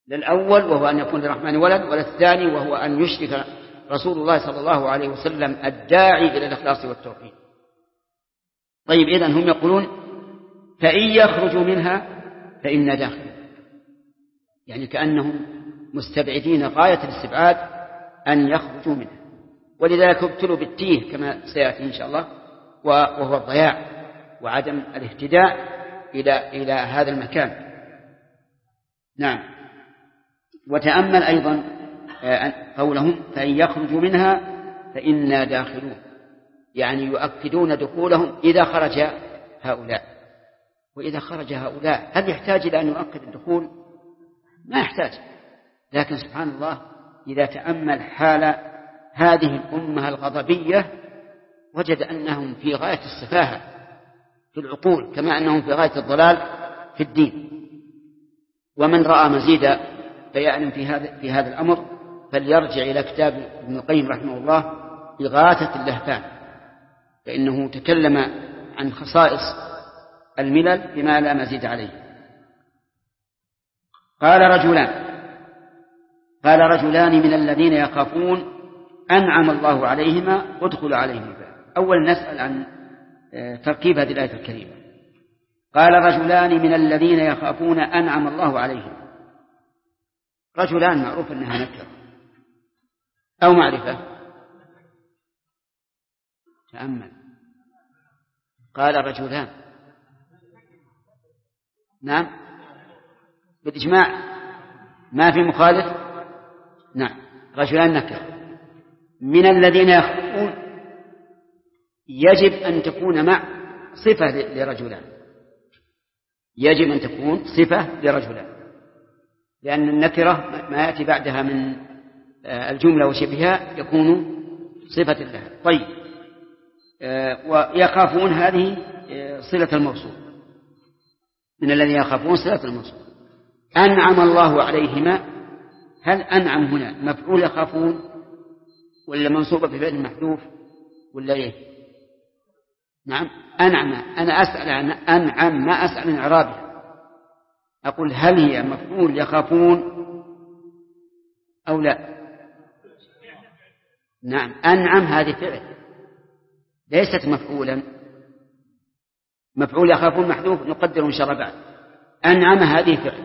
للأول وهو أن يكون للرحمن ولد، وللثاني وهو أن يشرك رسول الله صلى الله عليه وسلم الداعي إلى الإخلاص والتوحيد. طيب، إذن هم يقولون فإن يخرجوا منها فإنا داخلون، يعني كأنهم مستبعدين غاية الاستبعاد أن يخرجوا منها، ولذلك ابتلوا بالتيه كما سيأتي إن شاء الله، وهو الضياع وعدم الاهتداء إلى هذا المكان. نعم. وتأمل أيضا قولهم فإن يخرجوا منها فإنا داخلون، يعني يؤكدون دخولهم إذا خرج هؤلاء. وإذا خرج هؤلاء هل يحتاج إلى أن يؤكد الدخول؟ ما يحتاج. لكن سبحان الله إذا تأمل حال هذه الأمة الغضبية وجد أنهم في غاية السفاهة في العقول، كما أنهم في غاية الضلال في الدين. ومن رأى مزيد بيان في هذا الأمر فليرجع إلى كتاب ابن القيم رحمه الله إغاثة اللهفان، فإنه تكلم عن خصائص الملل بما لا مزيد عليه. قال رجلان من الذين يخافون أنعم الله عليهما ادخلوا عليهم الباب. أولا نسأل عن تركيب هذه الآية الكريمة. قال رجلان من الذين يخافون أنعم الله عليهم. رجلان معروف أنها نكرة أو معرفة. تأمل، قال رجلان، نعم بالإجماع ما في مخالف. نعم، رجلان نكرة. من الذين يخافون يجب أن تكون مع صفة لرجلان، يجب أن تكون صفة لرجلان، لأن النكرة ما يأتي بعدها من الجملة وشبهها يكون صفة لها. طيب، ويخافون هذه صلة الموصول، من الذين يخافون صلة الموصول. أنعم الله عليهما، هل أنعم هنا مفعول يخافون ولا منصوبة بفعل محذوف ولا إيه؟ نعم، أنعم. أنا أسأل عن أنعم ما أسأل عن إعرابها. أقول هل هي مفعول يخافون أو لا؟ نعم، أنعم هذه فعل ليست مفعولا. مفعول يخافون محذوف نقدر إن شاء الله بعد. أنعم هذه فعل.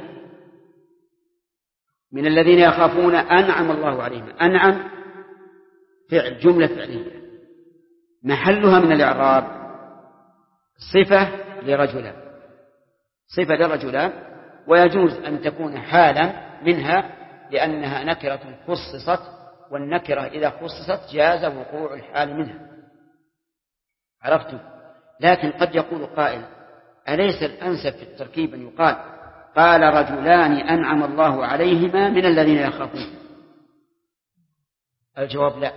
من الذين يخافون أنعم الله عليهم، أنعم فعل، جملة فعلية محلها من الإعراب صفة لرجلان، صفة لرجلان، ويجوز أن تكون حالا منها لأنها نكرة خصصت، والنكرة إذا خصصت جاز وقوع الحال منها. عرفتم؟ لكن قد يقول قائل أليس الأنسب في التركيب أن يقال قال رجلان أنعم الله عليهما من الذين يخافون؟ الجواب لا،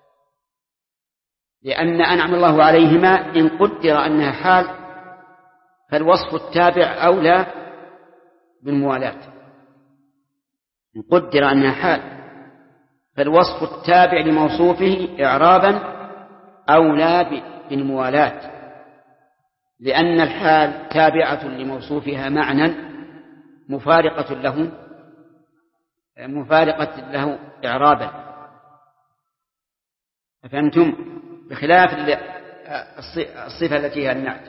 لأن أنعم الله عليهما إن قدر أنها حال فالوصف التابع أولى بالموالاة. إن قدر أنها حال فالوصف التابع لموصوفه إعرابا أولى بالموالاة، لأن الحال تابعة لموصوفها معنى مفارقة له إعرابا. أفهمتم؟ بخلاف الصفة التي هي النعت.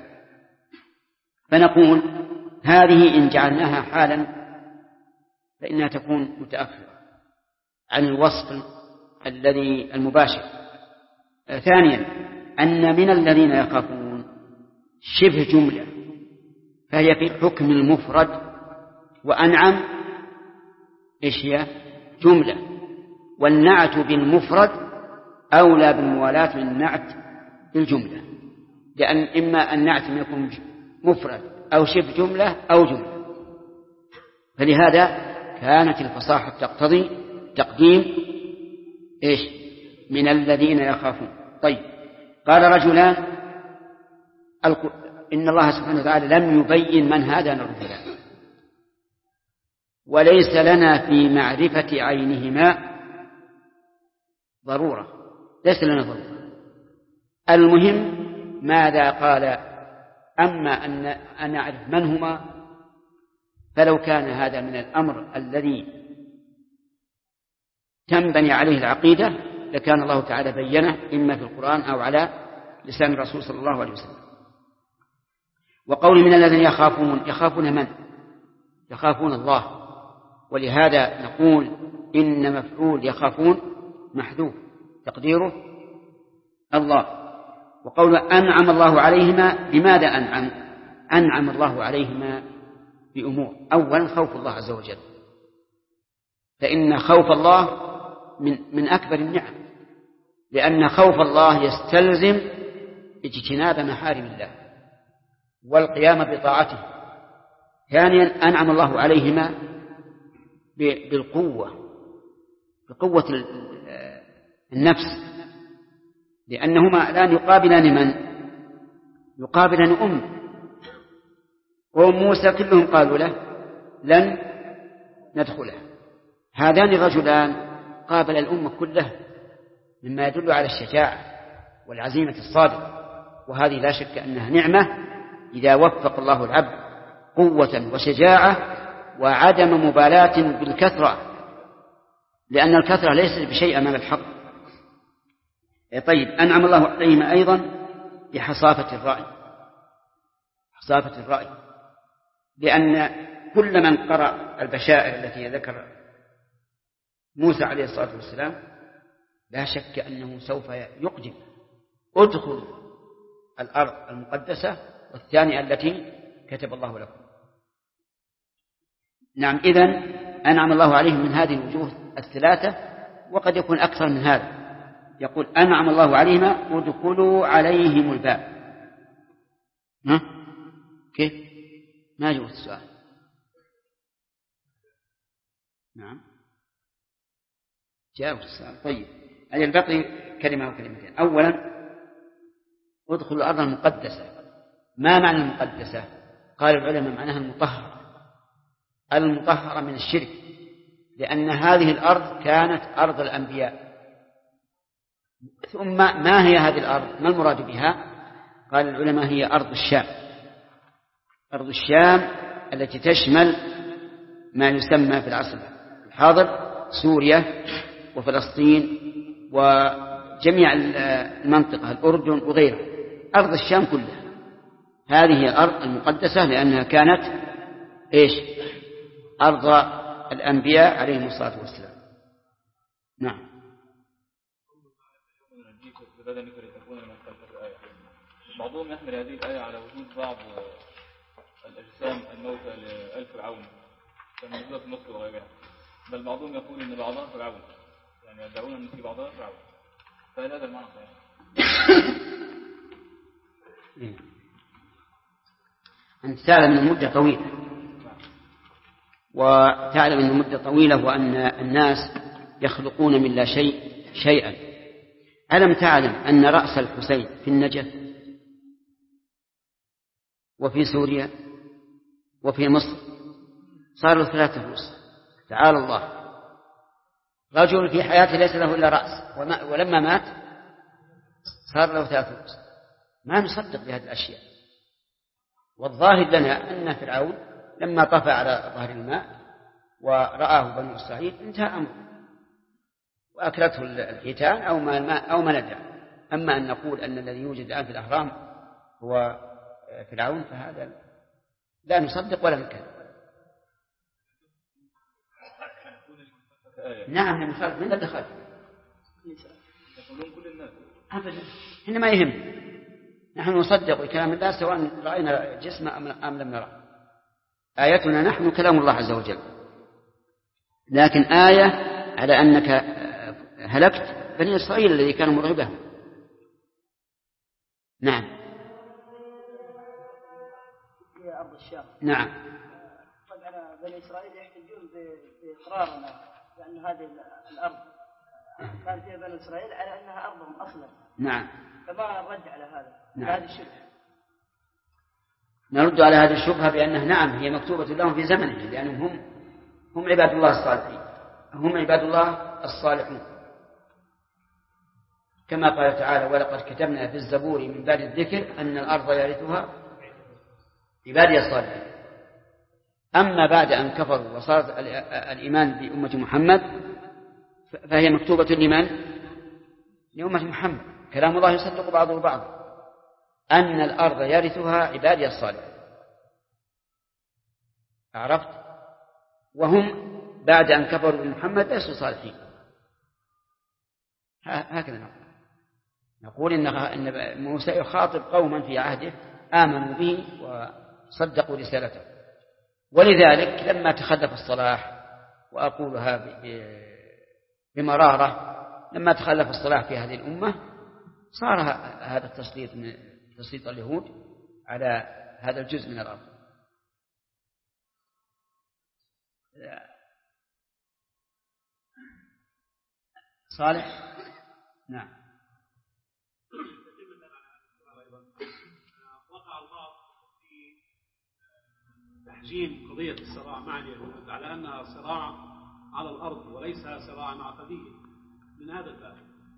فنقول هذه إن جعلناها حالا فإنها تكون متأخرة عن الوصف الذي المباشر. ثانيا أن من الذين يخافون شبه جملة، فهي في حكم المفرد، وأنعم إيش هي؟ جملة، والنعت بالمفرد أولى بالموالاة من النعت بالجملة، لأن إما النعت من يكون مفرد أو شبه جملة أو جملة. فلهذا كانت الفصاحة تقتضي تقديم إيش؟ من الذين يخافون. طيب، قال رجلان، إن الله سبحانه وتعالى لم يبين من هذان الرجلان، وليس لنا في معرفة عينهما ضرورة، ليس لنا ضرورة. المهم ماذا قال؟ أما أن نعرف من هما فلو كان هذا من الأمر الذي تنبني عليه العقيدة لكان الله تعالى بينه إما في القرآن أو على لسان الرسول صلى الله عليه وسلم. وقول من الذين يخافون من؟ يخافون الله. ولهذا نقول إن مفعول يخافون محذوف تقديره الله. وقول أنعم الله عليهما، بماذا أنعم؟ أنعم الله عليهما بأمور. أولا خوف الله عز وجل، فإن خوف الله من أكبر النعم، لأن خوف الله يستلزم اجتناب محارم الله والقيام بطاعته. ثانيا أنعم الله عليهما بقوة النفس، لأنهما الآن يقابلان من؟ يقابلان قوم موسى كلهم قالوا له لن ندخله. هذان الرجلان قابل الأمة كلها، مما يدل على الشجاعة والعزيمة الصادقة، وهذه لا شك أنها نعمة إذا وفق الله العبد قوة وشجاعة وعدم مبالاة بالكثرة، لأن الكثرة ليست بشيء أمام الحق. طيب أنعم الله عليهم أيضا بحصافة الرأي، حصافة الرأي، لأن كل من قرأ البشائر التي ذكر موسى عليه الصلاة والسلام لا شك أنه سوف يقدم ادخل الأرض المقدسة والثانية التي كتب الله لكم. نعم، إذن أنعم الله عليهم من هذه الوجوه الثلاثة، وقد يكون أكثر من هذا. يقول أنعم الله عليهما ادخلوا عليهم الباب. كيف؟ ما جوت السؤال. نعم جاوب السؤال. طيب أجل البقي كلمة وكلمتين. أولا ادخلوا الأرض المقدسة. ما معنى المقدسة؟ قال العلماء معناها المطهرة من الشرك، لأن هذه الأرض كانت أرض الأنبياء. ثم ما هي هذه الأرض؟ ما المراد بها؟ قال العلماء هي أرض الشام. أرض الشام التي تشمل ما يسمى في العصر الحاضر سوريا وفلسطين وجميع المنطقة، الأردن وغيرها، أرض الشام كلها. هذه هي الأرض المقدسة لأنها كانت أرض الأنبياء عليهم الصلاة والسلام. نعم. بعضهم يحمل هذه الآية على وجود بعض الأجسام الموتى لآل فرعون كما موجودة في مصر وغيرها، بل بعضهم يقول إن بعضها فرعون، يعني يدعون أن في بعضها فرعون. فهل هذا المعنى صحيح؟ أنت تعلم أن مدة طويلة، وتعلم أن مدة طويلة وأن الناس يخلقون من لا شيء شيئا. ألم تعلم أن رأس الحسين في النجف وفي سوريا وفي مصر صار له 3 رؤوس؟ تعالى الله. رجل في حياته ليس له إلا رأس، ولما مات صار له 3 رؤوس. ما نصدق بهذه الأشياء. والظاهر لنا أن فرعون لما طفى على ظهر الماء ورآه بنو إسرائيل انتهى أمره وأكلته الحيتان أو ما ندع. أما أن نقول أن الذي يوجد الآن في الأهرام هو فرعون فهذا لا نصدق ولا نكذب. نعم نخالف. من الذي خالف؟ أبدا، إحنا ما يهم. نحن نصدق بكلام الله سواء رأينا جسم أم لم نرى. آياتنا نحن كلام الله عز وجل، لكن آية على أنك هلكت بني إسرائيل الذي كانوا مرعبهم. نعم. في أرض الشام. نعم. طبعا بني إسرائيل يحتجون بإقرارنا بأن هذه الأرض كان فيها بني إسرائيل على أنها أرضهم أصلا. نعم. فما الرد على هذا؟ نعم. هذه الشبهة. نرد على هذه الشبهة بأنها نعم هي مكتوبة لهم في زمنه، لأنهم هم عباد الله الصالحين، هم عباد الله الصالحون، كما قال تعالى: ولقد كتبنا في الزبور من بعد الذكر أن الأرض يرثها عبادي الصالحين. أما بعد أن كفروا وصار الإيمان بأمة محمد فهي مكتوبة لمن؟ لأمة محمد. كلام الله يصدق بعضه بعضا، أن الأرض يرثها عبادي الصالحين. عرفت؟ وهم بعد أن كفروا بمحمد ليسوا صالحين. هكذا نقول إن موسى يخاطب قوما في عهده آمنوا به وصدقوا رسالته، ولذلك لما تخلف الصلاح، وأقولها بمرارة، لما تخلف الصلاح في هذه الأمة صار هذا التسليط من تسليط اليهود على هذا الجزء من الأرض. صالح. نعم. وقع البعض في تحجيم قضية الصراع مع اليهود على أنها صراع على الأرض وليس صراعا عقديا من هذا الباب.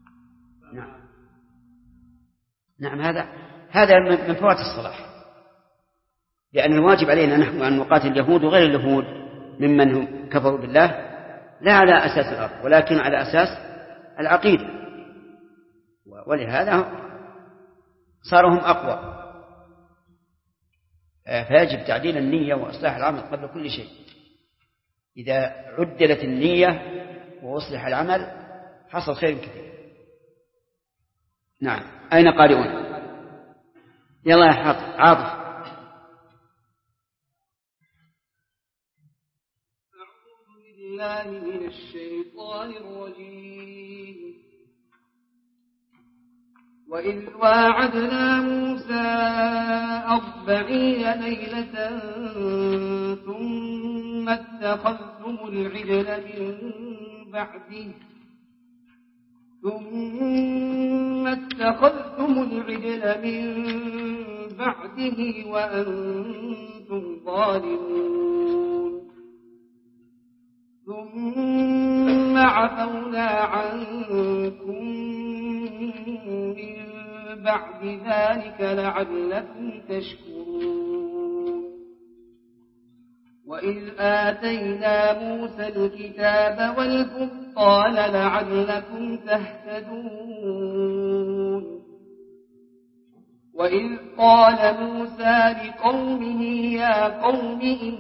نعم هذا من فوات الصلاح، لأن الواجب علينا نحن أن نقاتل اليهود وغير اليهود ممن هم كفروا بالله، لا على أساس الأرض ولكن على أساس العقيدة، ولهذا صاروا هم أقوى. فيجب تعديل النية وإصلاح العمل قبل كل شيء. إذا عدلت النية وأصلح العمل حصل خير كثير. نعم. أين قارئون؟ يلا يا عاطف. أعوذ بالله من الشيطان الرجيم. وإذ واعدنا موسى 40 ليلة ثم اتخذتم العجل من بعده وأنتم ظالمون. ثم عفونا عنكم من بعد ذلك لعلكم تشكرون. وإذ آتينا موسى الكتاب والفرقان لعلكم تهتدون. وإذ قال موسى لقومه يا قوم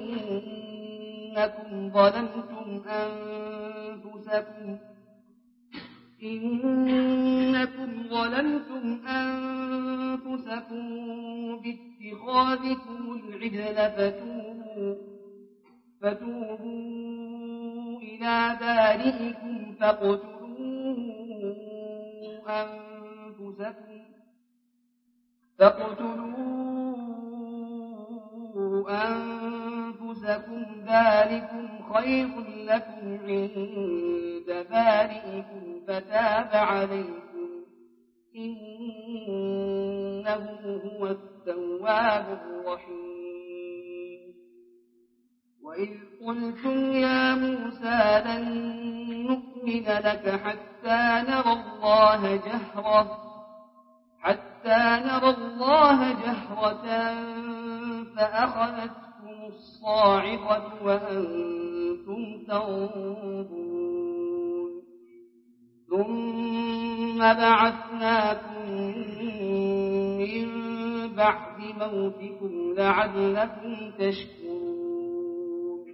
إنكم ظلمتم أنفسكم باتخاذكم العجل فتوبوا إلى بارئكم فاقتلوا أنفسكم ذلكم خير لكم عند بارئكم فتاب عليكم إنه هو التواب الرحيم. وإذ قلتم يا موسى لن نؤمن لك حتى نرى الله جهرة فأخذتكم الصاعقة وأنتم تنظرون. ثم بعثناكم من بعد موتكم لعلكم تشكرون.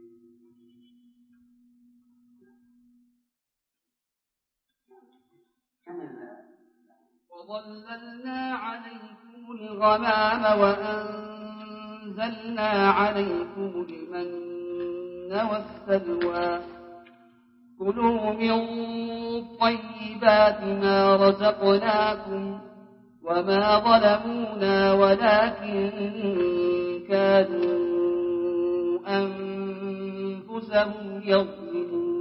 وظللنا عليكم الغمام وأنزلنا عليكم المن والسلوى كلوا من طيبات ما رزقناكم وما ظلمونا ولكن كانوا أنفسهم يظلمون.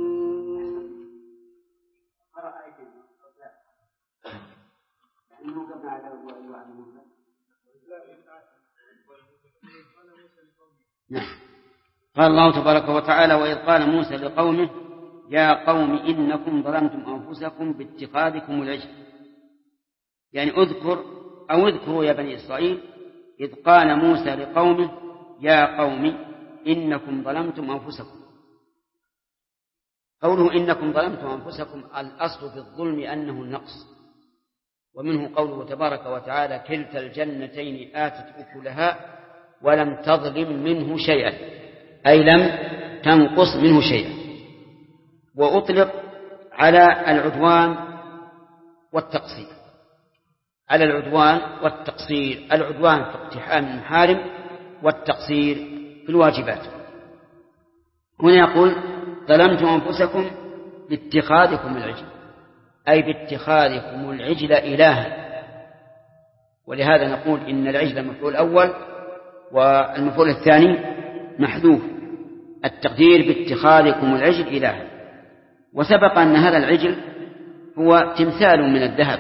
قال الله تبارك وتعالى وإذ قال موسى لقومه يا قوم إنكم ظلمتم أنفسكم باتخاذكم العجل، يعني اذكروا يا بني إسرائيل إذ قال موسى لقومه يا قوم إنكم ظلمتم أنفسكم. قوله إنكم ظلمتم أنفسكم، الأصل في الظلم أنه النقص، ومنه قوله تبارك وتعالى كلتا الجنتين آتت أكلها ولم تظلم منه شيئا، أي لم تنقص منه شيئا. وأطلق على العدوان والتقصير، على العدوان والتقصير، العدوان في اقتحام المحارم والتقصير في الواجبات. هنا يقول ظلمتم أنفسكم باتخاذكم العجل، أي باتخاذكم العجل إلها. ولهذا نقول إن العجل مفعول أول والمفعول الثاني محذوف، التقدير باتخاذكم العجل إلها. وسبق أن هذا العجل هو تمثال من الذهب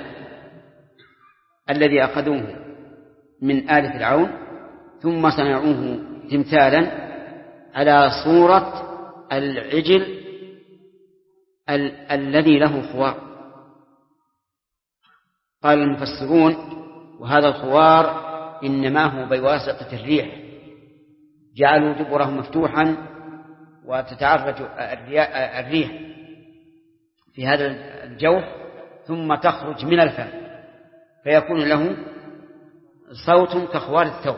الذي أخذوه من آل فرعون ثم صنعوه تمثالا على صورة العجل الذي له خوار. قال المفسرون وهذا الخوار إنما هو بواسطة الريح، جعلوا دبره مفتوحا وتتعرج الريح في هذا الجوف ثم تخرج من الفم فيكون له صوت كخوار الثوب.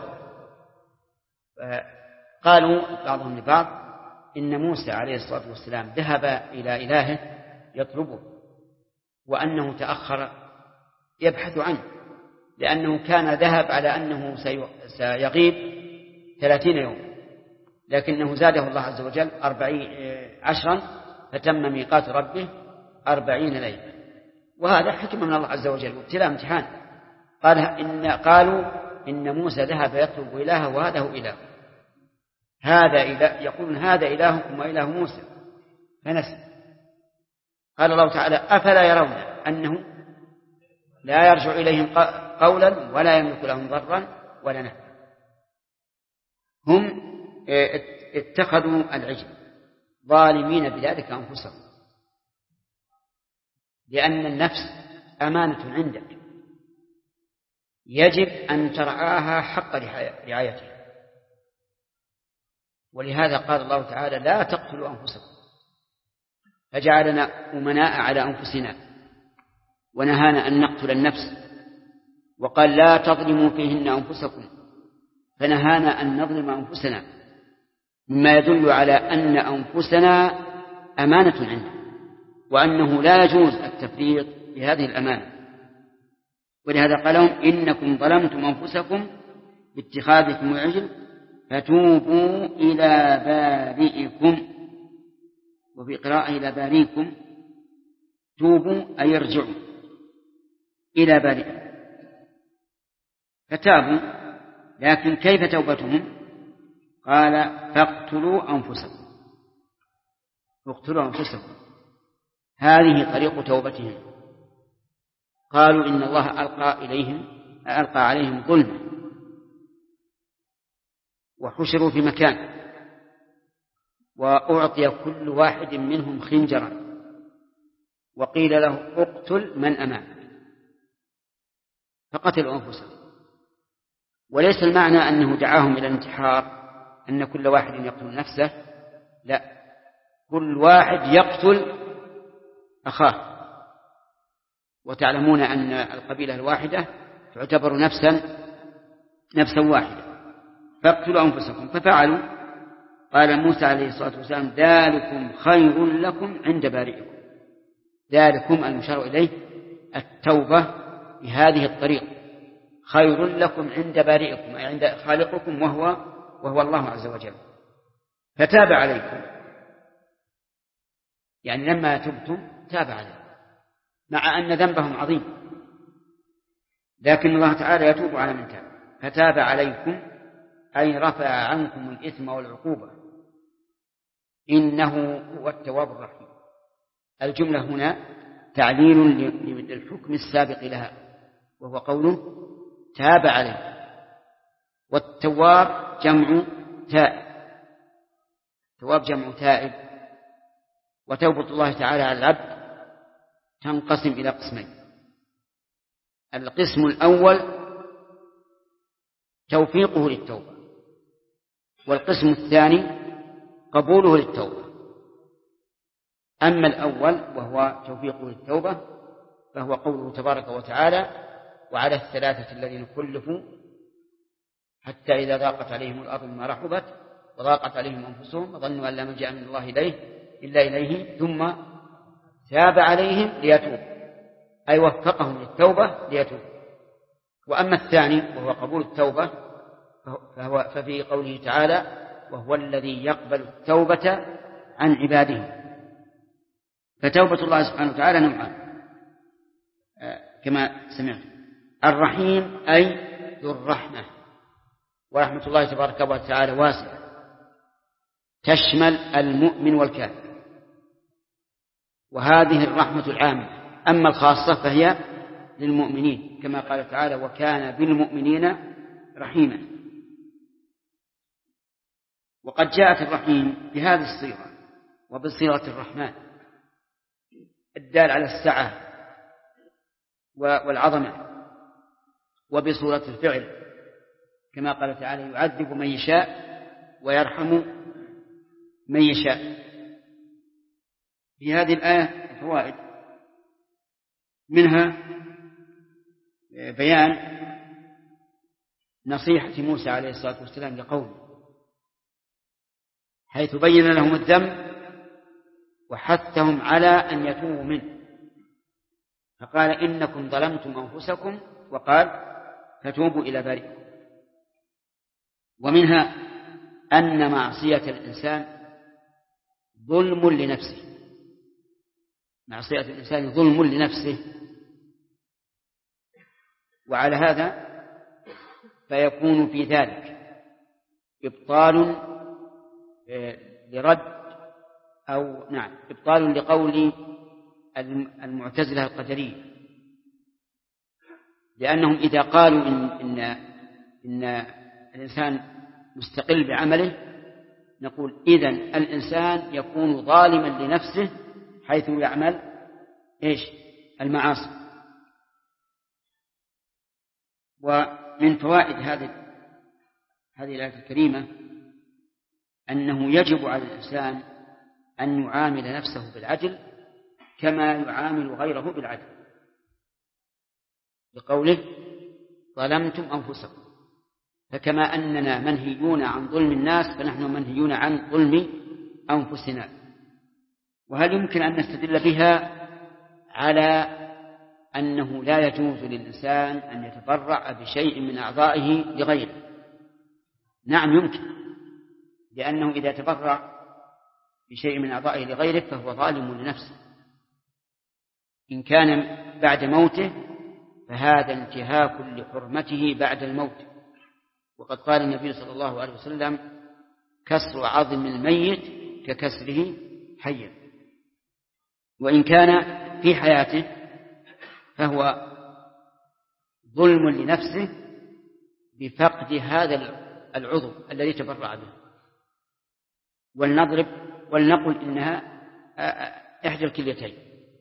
قالوا بعضهم لبعض إن موسى عليه الصلاة والسلام ذهب إلى إلهه يطلبه وأنه تأخر يبحث عنه، لأنه كان ذهب على أنه سيغيب 30 يوم، لكنه زاده الله عز وجل 10 فتم ميقات ربه 40 ليلة، وهذا حكمة من الله عز وجل وابتلاء امتحان. قالوا إن موسى ذهب يطلب إلهه وهذا هو إله، يقولون هذا إلهكم وإله موسى فنسي. قال الله تعالى أفلا يرون أنه لا يرجع إليهم قولا ولا يملك لهم ضرا ولا نفعا. هم اتخذوا العجل ظالمين بذلك أنفسهم، لأن النفس أمانة عندك يجب أن ترعاها حق رعايتها. ولهذا قال الله تعالى لا تقتلوا أنفسكم، فجعلنا أمناء على أنفسنا ونهانا أن نقتل النفس، وقال لا تظلموا فيهن أنفسكم فنهانا أن نظلم أنفسنا، مما يدل على أن أنفسنا أمانة عنده وأنه لا يجوز التفريط بهذه الأمانة. ولهذا قال لهم إنكم ظلمتم أنفسكم باتخاذكم العجل فتوبوا إلى بارئكم، وفي قراءة إلى بارئكم توبوا أي ارجعوا إلى بارئكم. فتابوا، لكن كيف توبتهم؟ قال فاقتلوا أنفسكم، اقتلوا أنفسكم، هذه طريق توبتهم. قالوا إن الله ألقى عليهم ظلما وحشروا في مكان وأعطي كل واحد منهم خنجرا وقيل له اقتل من أمامك فقتلوا أنفسهم. وليس المعنى أنه دعاهم إلى الانتحار أن كل واحد يقتل نفسه، لا، كل واحد يقتل أخاه. وتعلمون أن القبيلة الواحدة تعتبر نفسا واحدة. فاقتلوا أنفسكم ففعلوا. قال موسى عليه الصلاة والسلام ذلكم خير لكم عند بارئكم. ذلكم المشار إليه التوبة بهذه الطريقة، خير لكم عند بارئكم أي عند خالقكم وهو الله عز وجل. فتاب عليكم، يعني لما تبتم تاب عليكم، مع أن ذنبهم عظيم، لكن الله تعالى يتوب على من تاب. فتاب عليكم أي رفع عنكم الإثم والعقوبة، إنه هو التواب الرحيم. الجملة هنا تعليل للحكم السابق لها وهو قوله تاب عليه. والتواب جمع تائب، التواب جمع تائب. وتوبة الله تعالى على العبد تنقسم إلى قسمين: القسم الأول توفيقه للتوبة، والقسم الثاني قبوله للتوبة. أما الأول وهو توفيقه للتوبة فهو قوله تبارك وتعالى: وعلى الثلاثة الذين كلفوا حتى إذا ضاقت عليهم الأرض بما رحبت وضاقت عليهم أنفسهم وظنوا أن لا ملجأ من الله إلا إليه ثم تاب عليهم ليتوبوا، أي وفقهم للتوبة ليتوبوا. وأما الثاني وهو قبول التوبة ففي قوله تعالى: وهو الذي يقبل التوبة عن عباده. فتوبة الله سبحانه وتعالى نوعان كما سمعت: الرحيم أي ذو الرحمة، ورحمة الله تبارك وتعالى واسعة تشمل المؤمن والكافر، وهذه الرحمة العامة. أما الخاصة فهي للمؤمنين كما قال تعالى: وكان بالمؤمنين رحيما. وقد جاءت الرحيم بهذه الصيغة وبصيغة الرحمن الدال على السعة والعظمة، وبصورة الفعل كما قال تعالى: يعذب من يشاء ويرحم من يشاء. في هذه الآية فوائد، منها بيان نصيحة موسى عليه الصلاة والسلام لقومه حيث بين لهم الذنب وحثهم على أن يتوبوا منه، فقال: إنكم ظلمتم أنفسكم، وقال: فتوبوا إلى بارئكم. ومنها أن معصية الإنسان ظلم لنفسه، معصية الإنسان ظلم لنفسه، وعلى هذا فيكون في ذلك إبطال لرد إبطال لقول المعتزلة القدرية، لأنهم إذا قالوا إن الإنسان مستقل بعمله نقول إذن الإنسان يكون ظالما لنفسه حيث يعمل المعاصي. ومن فوائد هذه الآية الكريمة أنه يجب على الإنسان أن يعامل نفسه بالعدل كما يعامل غيره بالعدل، بقوله: ظلمتم أنفسكم. فكما أننا منهيون عن ظلم الناس فنحن منهيون عن ظلم أنفسنا. وهل يمكن أن نستدل بها على أنه لا يجوز للإنسان أن يتبرع بشيء من أعضائه لغيره؟ نعم يمكن، لأنه إذا تبرع بشيء من أعضائه لغيره فهو ظالم لنفسه. إن كان بعد موته فهذا انتهاك لحرمته بعد الموت، وقد قال النبي صلى الله عليه وسلم: كسر عظم الميت ككسره حيا. وإن كان في حياته فهو ظلم لنفسه بفقد هذا العضو الذي تبرع به. ولنقل إنها إحدى الكليتين،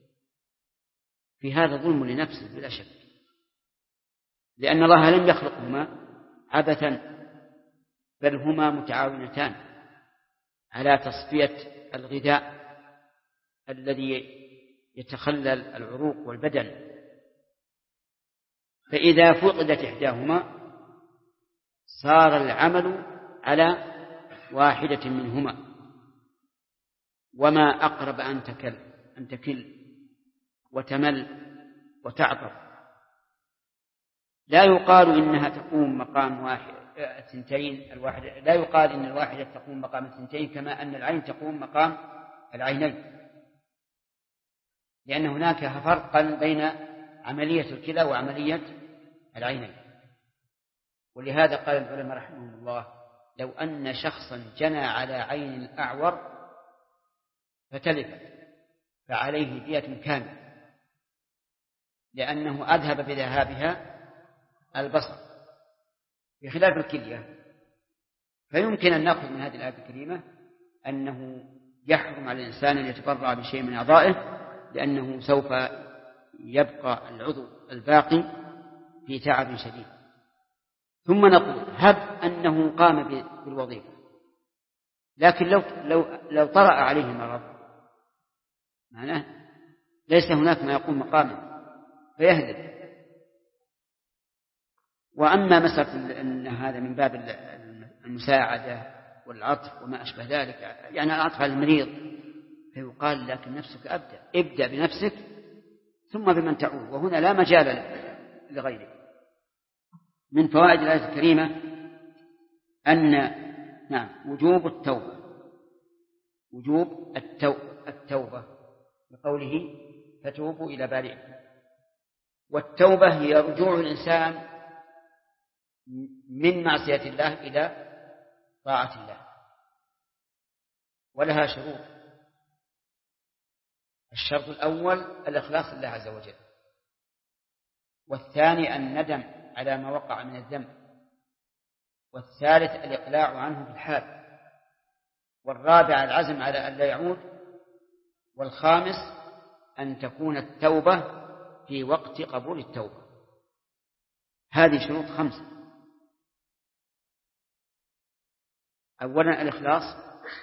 في هذا ظلم لنفسه بلا شك، لأن الله لم يخلقهما عبثا، بل هما متعاونتان على تصفية الغذاء الذي يتخلل العروق والبدن. فإذا فقدت إحداهما صار العمل على واحدة منهما، وما أقرب أن تكل وتمل وتعطر. لا يقال إنها تقوم مقام الثنتين، لا يقال إن الواحدة تقوم مقام الثنتين كما أن العين تقوم مقام العينين، لأن هناك فرقا بين عملية الكلى وعملية العينين. ولهذا قال العلماء رحمهم الله: لو أن شخصا جنى على عين أعور فتلفت فعليه دية كاملة، لأنه أذهب بذهابها البصر بخلاف الكلية. فيمكن أن نأخذ من هذه الآية الكريمة أنه يحرم على الإنسان أن يتبرع بشيء من أعضائه، لأنه سوف يبقى العضو الباقي في تعب شديد. ثم نقول: هب أنه قام بالوظيفة، لكن لو طرأ عليه مرض معناه ليس هناك ما يقوم مقامه فيهلك. وأما مسألة أن هذا من باب المساعدة والعطف وما أشبه ذلك، يعني العطف على المريض، فيقال لكن نفسك ابدأ بنفسك ثم بمن تعود، وهنا لا مجال لغيره. من فوائد الآية الكريمة أن وجوب التوبة بقوله فتوبوا إلى بارئكم. والتوبة هي رجوع الإنسان من معصية الله إلى طاعة الله، ولها شروط. الشرط الأول الإخلاص لله عز وجل، والثاني الندم على ما وقع من الذنب، والثالث الإقلاع عنه بالحال، والرابع العزم على أن لا يعود، والخامس أن تكون التوبة في وقت قبول التوبة. هذه شروط 5. أولا الإخلاص،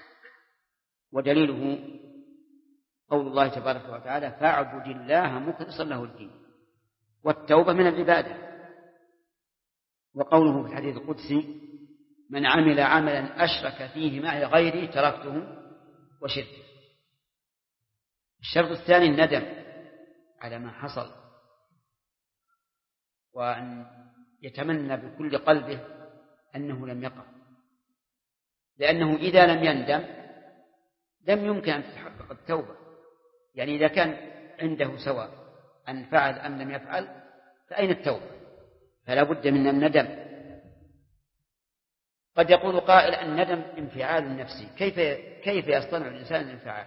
ودليله قول الله تبارك وتعالى فاعبد الله مخلصا له الدين، والتوبة من العبادة. وقوله في الحديث القدسي من عمل عملا أشرك فيه معي غيري تركته وشركه. الشرط الثاني الندم على ما حصل، وأن يتمنى بكل قلبه أنه لم يقع، لأنه إذا لم يندم لم يمكن أن تتحقق التوبة. يعني إذا كان عنده سواء أن فعل أم لم يفعل فأين التوبة؟ فلا بد من الندم. قد يقول قائل الندم انفعال نفسي، كيف يصطنع الإنسان الانفعال؟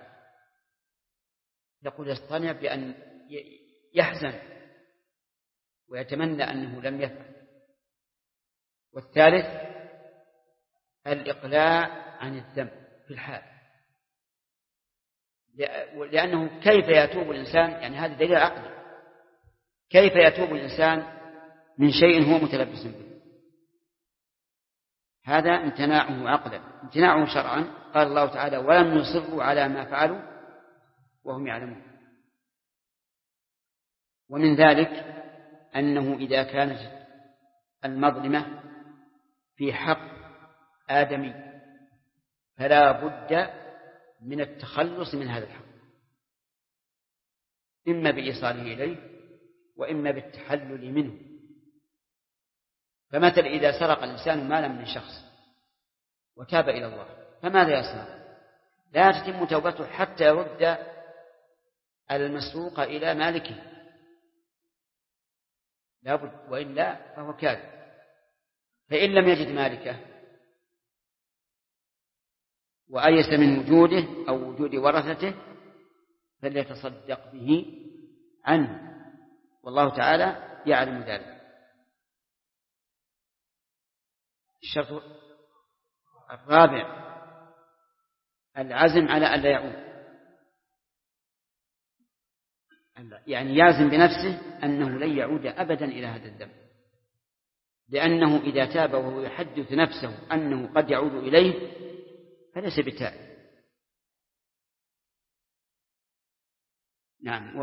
يقول يصطنع بأن يحزن ويتمنى أنه لم يفعل. والثالث الإقلاع عن الذنب في الحال، لأنه كيف يتوب الإنسان، يعني هذا دليل عقلي، كيف يتوب الإنسان من شيء هو متلبس به؟ هذا امتناعه عقلا. امتناعه شرعا قال الله تعالى ولم يصروا على ما فعلوا وهم يعلمون. ومن ذلك أنه إذا كانت المظلمة في حق آدمي فلا بد من التخلص من هذا الحق، إما بإيصاله إليه وإما بالتحلل منه. فمثل إذا سرق الإنسان مالا من شخص وتاب إلى الله فماذا يصنع؟ لا تتم توبته حتى يرد المسروق إلى مالكه، لا بد، وإلا فهو كاذب. فإن لم يجد مالكه وأيس من وجوده أو وجود ورثته فليتصدق به عنه، والله تعالى يعلم ذلك. الشرط الرابع العزم على أن لا يعود، يعني يعزم بنفسه أنه لن يعود أبدا إلى هذا الذنب، لأنه إذا تاب وهو يحدث نفسه أنه قد يعود إليه فليس بتائب. نعم.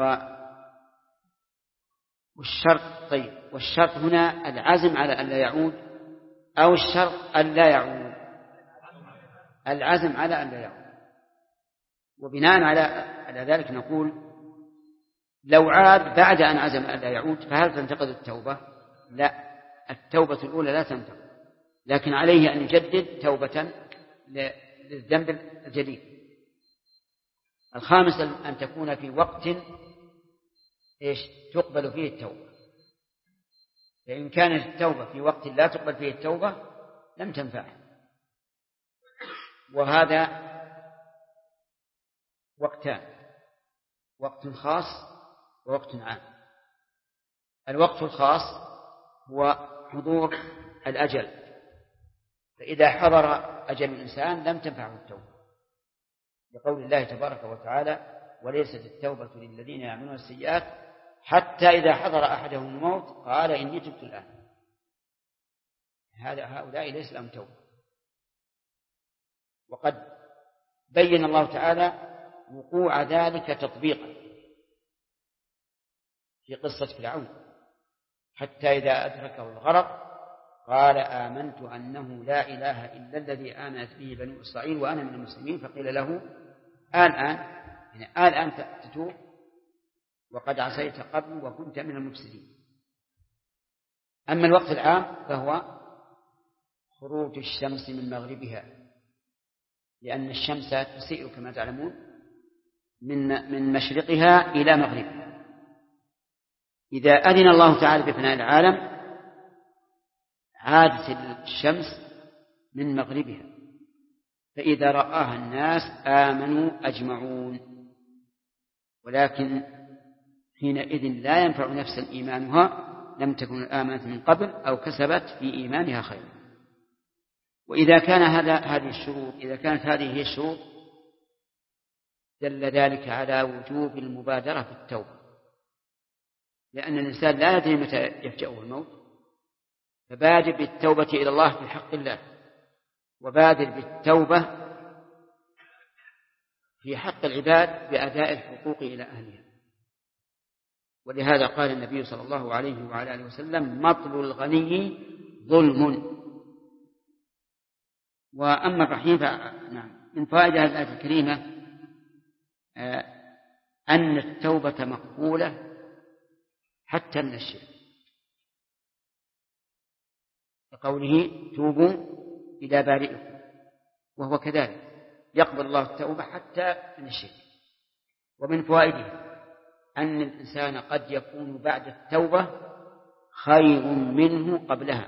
والشرط والشرط هنا العزم على أن لا يعود أو الشرط أن لا يعود؟ العزم على أن لا يعود. وبناء على ذلك نقول لو عاد بعد أن عزم أن لا يعود فهل تنتقد التوبة؟ لا، التوبة الأولى لا تنتقد، لكن عليه أن يجدد توبة للذنب الجديد. الخامس أن تكون في وقت تقبل فيه التوبة، فإن كانت التوبة في وقت لا تقبل فيه التوبة لم تنفعه. وهذا وقتان، وقت خاص ووقت عام. الوقت الخاص هو حضور الأجل، فإذا حضر أجل الإنسان لم تنفعه التوبة، لقول الله تبارك وتعالى وليست التوبة للذين يعملون السيئات حتى إذا حضر أحدهم الموت قال إني تبت الآن. هؤلاء ليس لهم توبة. وقد بين الله تعالى وقوع ذلك تطبيقا في قصة فرعون، حتى إذا أدركه الغرق قال آمنت أنه لا إله إلا الذي آمنت به بنو إسرائيل وأنا من المسلمين. فقيل له الآن تتوب وقد عصيت قبل وكنت من المفسدين. أما الوقت العام فهو خروج الشمس من مغربها، لأن الشمس تسير كما تعلمون من مشرقها إلى مغربها. إذا أذن الله تعالى بفناء العالم عادت الشمس من مغربها، فإذا رآها الناس آمنوا أجمعون. ولكن حينئذ لا ينفع نفسا إيمانها لم تكن آمنت من قبل أو كسبت في إيمانها خيرا. وإذا كان إذا كانت هذه هي الشروط دل ذلك على وجوب المبادرة في التوبة، لأن الإنسان لا يدري متى يفجأه الموت، فبادر بالتوبة إلى الله في حق الله، وبادر بالتوبة في حق العباد بأداء الحقوق إلى أهلها. ولهذا قال النبي صلى الله عليه وعلى آله وسلم مطل الغني ظلم. وأما الرحيم فنعم من فائدة الآية الكريمة أن التوبة مقبولة حتى من الشرك، لقوله توبوا إلى بارئكم، وهو كذلك يقبل الله التوبة حتى من الشرك. ومن فوائده أن الإنسان قد يكون بعد التوبة خير منه قبلها،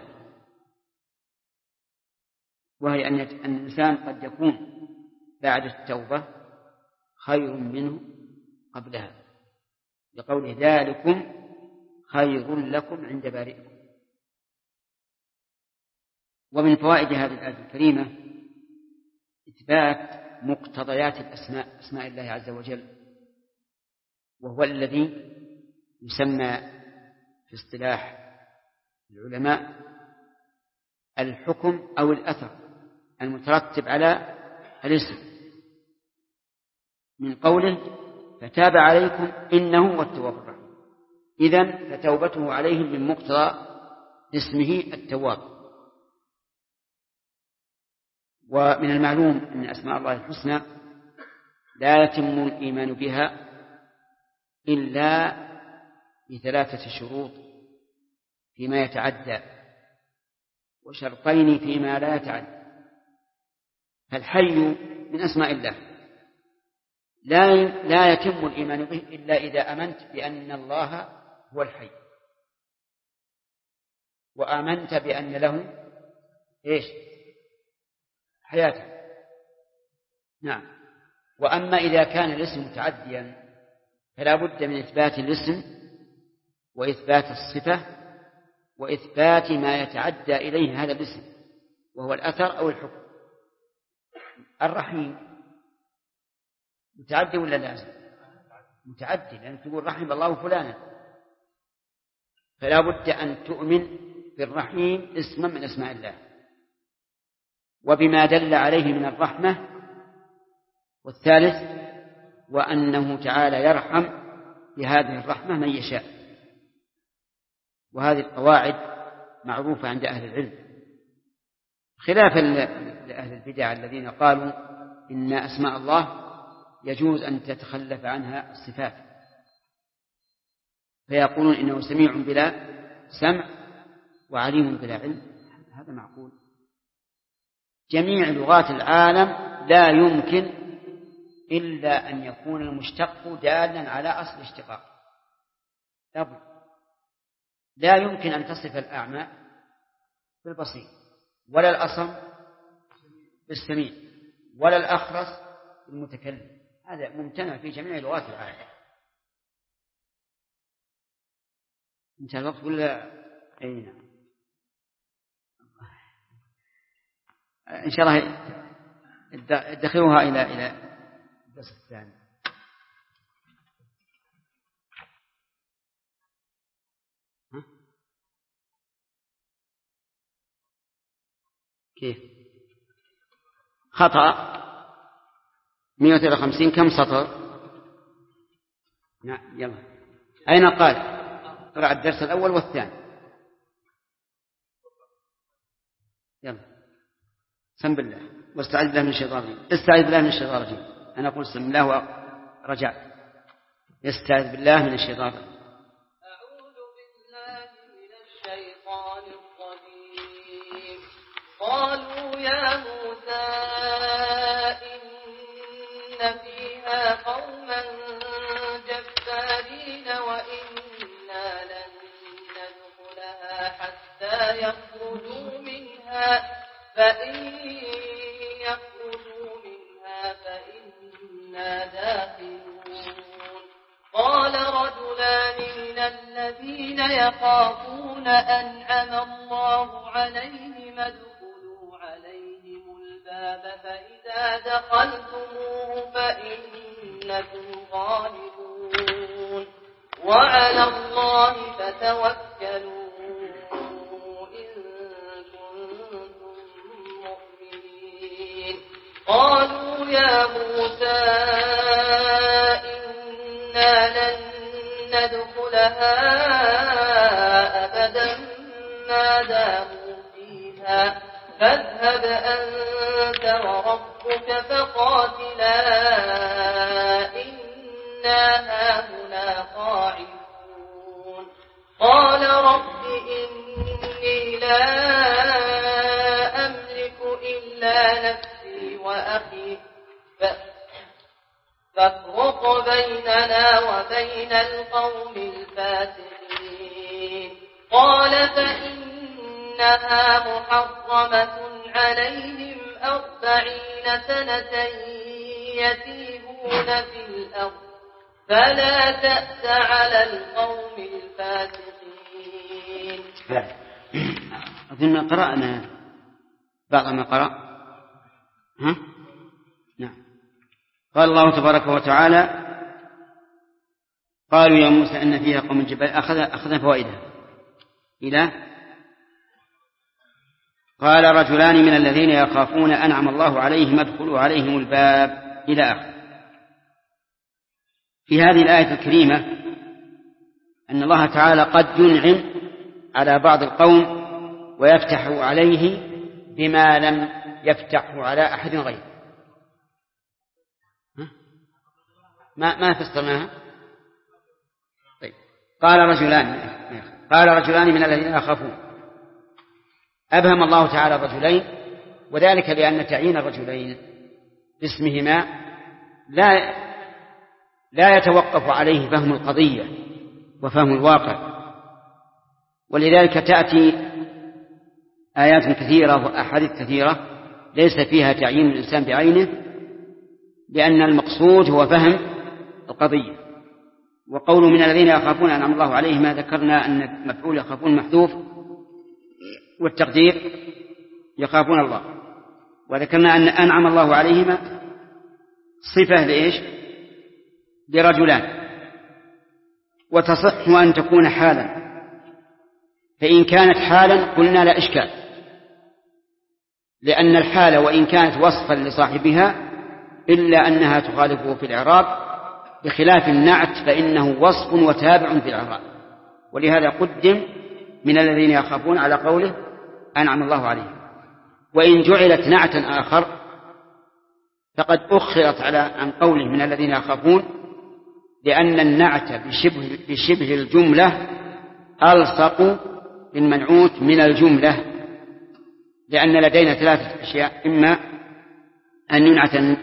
وهي أن الإنسان قد يكون بعد التوبة خير منه قبلها، لقوله ذلكم خير لكم عند بارئكم. ومن فوائد هذه الآية الكريمة إثبات مقتضيات أسماء الله عز وجل، وهو الذي يسمى في اصطلاح العلماء الحكم أو الأثر المترتب على الاسم، من قوله فتاب عليكم إنه هو التواب الرحيم. إذن فتوبته عليهم من مقتضى اسمه التواب. ومن المعلوم أن أسماء الله الحسنى لا يتم الإيمان بها إلا بثلاثة شروط فيما يتعدى وشرطين فيما لا يتعدى. فالحي من أسماء الله لا يتم الإيمان به إلا إذا أمنت بأن الله هو الحي، وآمنت بأن له حياة. نعم. وأما إذا كان الاسم متعديا فلا بد من إثبات الاسم وإثبات الصفة وإثبات ما يتعدى إليه هذا الاسم، وهو الأثر أو الحكم. الرحيم متعدي ولا لازم؟ متعدي، لأن تقول رحم الله فلانا، فلا بد أن تؤمن بالرحيم اسما من أسماء الله وبما دل عليه من الرحمة. والثالث وأنه تعالى يرحم بهذه الرحمة من يشاء. وهذه القواعد معروفة عند أهل العلم، خلافا لأهل البدع الذين قالوا إن أسماء الله يجوز أن تتخلف عنها الصفات، فيقولون إنه سميع بلا سمع وعليم بلا علم. هذا معقول؟ جميع لغات العالم لا يمكن إلا أن يكون المشتق دالا على أصل الاشتقاق. لا يمكن أن تصف الأعمى بالبصير، ولا الأصم بالسميع، ولا الأخرس بالمتكلم. هذا ممتنع في جميع لغات العالم. انتهى الوقت ولا أين؟ إن شاء الله ادخلوها إلى الدرس الثاني. كيف؟ خطأ 153 كم سطر؟ نعم يلا. أين قال؟ قرأ الدرس الأول والثاني. يلا سم بالله واستعذ بالله من الشيطان الرجيم. استعذ بالله من الشيطان الرجيم. أنا أقول سم الله ورجعت. استعذ بالله من الشيطان الرجيم. أعوذ بالله من الشيطان الرجيم. قالوا يا موسى إن فيها قوما جبارين وإنا لن ندخلها حتى يخرجوا منها فإن يخرجوا منها فإنا داخلون. قال رجلان من الذين يخافون أنعم الله عليهم ادخلوا عليهم الباب فإذا دخلتموه فإنكم غالبون وعلى الله فتوكلوا إن كنتم مؤمنين. قالوا يا موسى إنا لن ندخلها أبدا ما داموا فيها فاذهب أنت وربك فقاتلا إنا هاهنا قاعدون. قال رب إني لا أملك إلا نفسي وأخي فافرق بيننا وبين القوم الفاسقين. قال فإنها محرمة عليهم 40 سنة يتيهون في الأرض فلا تأس على القوم الفاسقين. أظن قرأنا بعض ما قرأ. نعم. قال الله تبارك وتعالى قالوا يا موسى إن فيها قوم جبال. أخذنا فوائدها إلى قال رجلان من الذين يخافون أنعم الله عليهم ادخلوا عليهم الباب إلى آخر. في هذه الآية الكريمة أن الله تعالى قد ينعم على بعض القوم ويفتح عليه بما لم يفتحه على أحد غيره. ما فسرناها؟ طيب. قال رجلان من الذين يخافون. أبهم الله تعالى رجلين وذلك لأن تعيين الرجلين باسمهما لا يتوقف عليه فهم القضية وفهم الواقع. ولذلك تأتي آيات كثيرة وأحاديث كثيرة ليس فيها تعيين الإنسان بعينه لأن المقصود هو فهم القضية. وقول من الذين يخافون أنعم الله عليهم ما ذكرنا أن مفعول يخافون محذوف والتقدير يخافون الله. وذكرنا أن أنعم الله عليهما صفة لإيش؟ لرجلان وتصح أن تكون حالا. فإن كانت حالا قلنا لا إشكال لأن الحالة وإن كانت وصفا لصاحبها إلا أنها تخالفه في الإعراب بخلاف النعت فإنه وصف وتابع في الإعراب. ولهذا قدم من الذين يخافون على قوله أنعم الله عليهم. وإن جعلت نعتا آخر فقد أخرت عن قوله من الذين يخافون لأن النعت بشبه الجملة ألصق بالمنعوت من الجملة لأن لدينا 3 أشياء: إما أن ينعت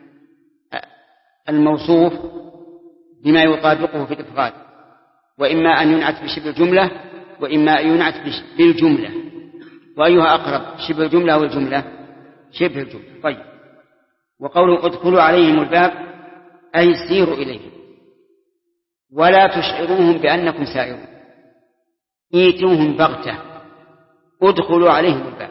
الموصوف بما يطابقه في الإفراد وإما أن ينعت بشبه الجملة وإما أن ينعت بالجملة. وأيها أقرب شبه الجملة أو الجملة؟ شبه الجملة. طيب. وقوله ادخلوا عليهم الباب أي سيروا إليهم ولا تشعروهم بأنكم سائرون. ايتوهم بغتة ادخلوا عليهم الباب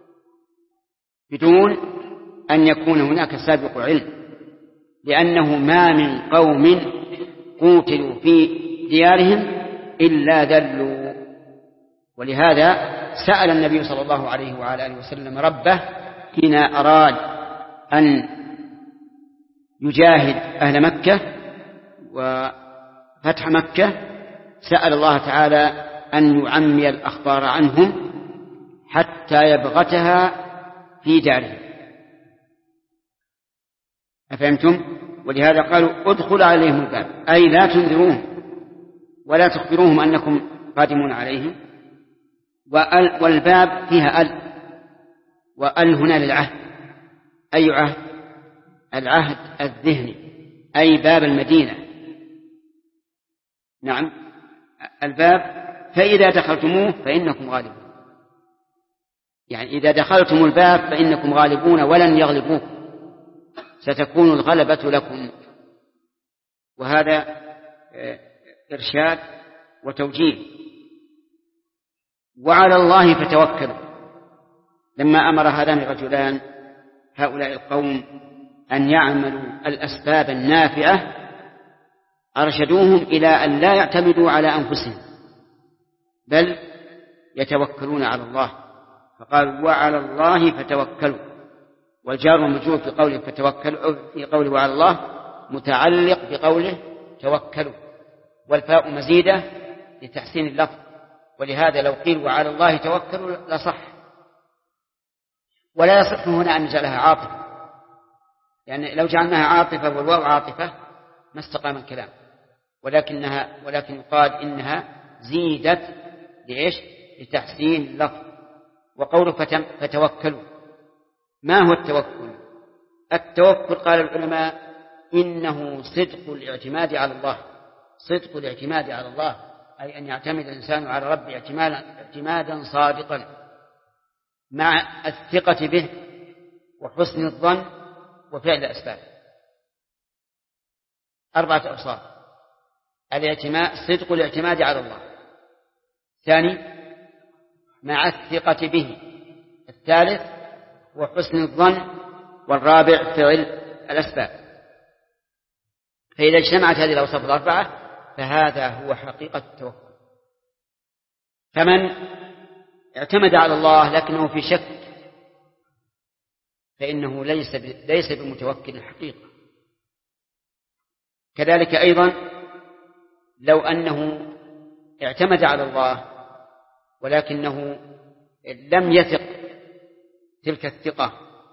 بدون أن يكون هناك سابق علم لأنه ما من قوم قوتلوا في ديارهم إلا ذلوا. ولهذا سأل النبي صلى الله عليه وعلى آله وسلم ربه حين أراد أن يجاهد أهل مكة وفتح مكة سأل الله تعالى أن يعمي الأخبار عنهم حتى يبغتها في داره. أفهمتم؟ ولهذا قالوا ادخل عليهم الباب، أي لا تنذروهم ولا تخبروهم أنكم قادمون عليهم. والباب فيها وأل هنا للعهد. أي عهد؟ العهد الذهني، أي باب المدينة. نعم الباب. فإذا دخلتموه فإنكم غالبون، يعني إذا دخلتم الباب فإنكم غالبون ولن يغلبوكم، ستكون الغلبة لكم. وهذا إرشاد وتوجيه. وعلى الله فتوكلوا. لما أمر هذان الرجلان هؤلاء القوم أن يعملوا الأسباب النافعة أرشدوهم إلى أن لا يعتمدوا على أنفسهم بل يتوكلون على الله، فقال وعلى الله فتوكلوا. والجار والمجرور في قوله فتوكلوا في قوله وعلى الله متعلق بقوله توكلوا، والفاء مزيدة لتحسين اللفظ، ولهذا لو قيل وعلى الله توكلوا لصح. ولا يصح هنا أن نجعلها عاطفة، يعني لو جعلناها عاطفة والواو عاطفة ما استقام الكلام، ولكن يقال إنها زيدت لإيش؟ لتحسين اللفظ. وقوله فتوكلوا. ما هو التوكل؟ التوكل قال العلماء إنه صدق الاعتماد على الله. صدق الاعتماد على الله أي أن يعتمد الإنسان على ربه اعتمادا صادقا مع الثقة به وحسن الظن وفعل الأسباب. 4 أوصاف: صدق الاعتماد على الله، الثاني مع الثقة به، الثالث وحسن الظن، والرابع فعل الأسباب. فإذا اجتمعت هذه الأوصاف ال4 فهذا هو حقيقة التوكل. فمن اعتمد على الله لكنه في شك فإنه ليس بمتوكل الحقيقة. كذلك أيضا لو أنه اعتمد على الله ولكنه لم يثق تلك الثقة،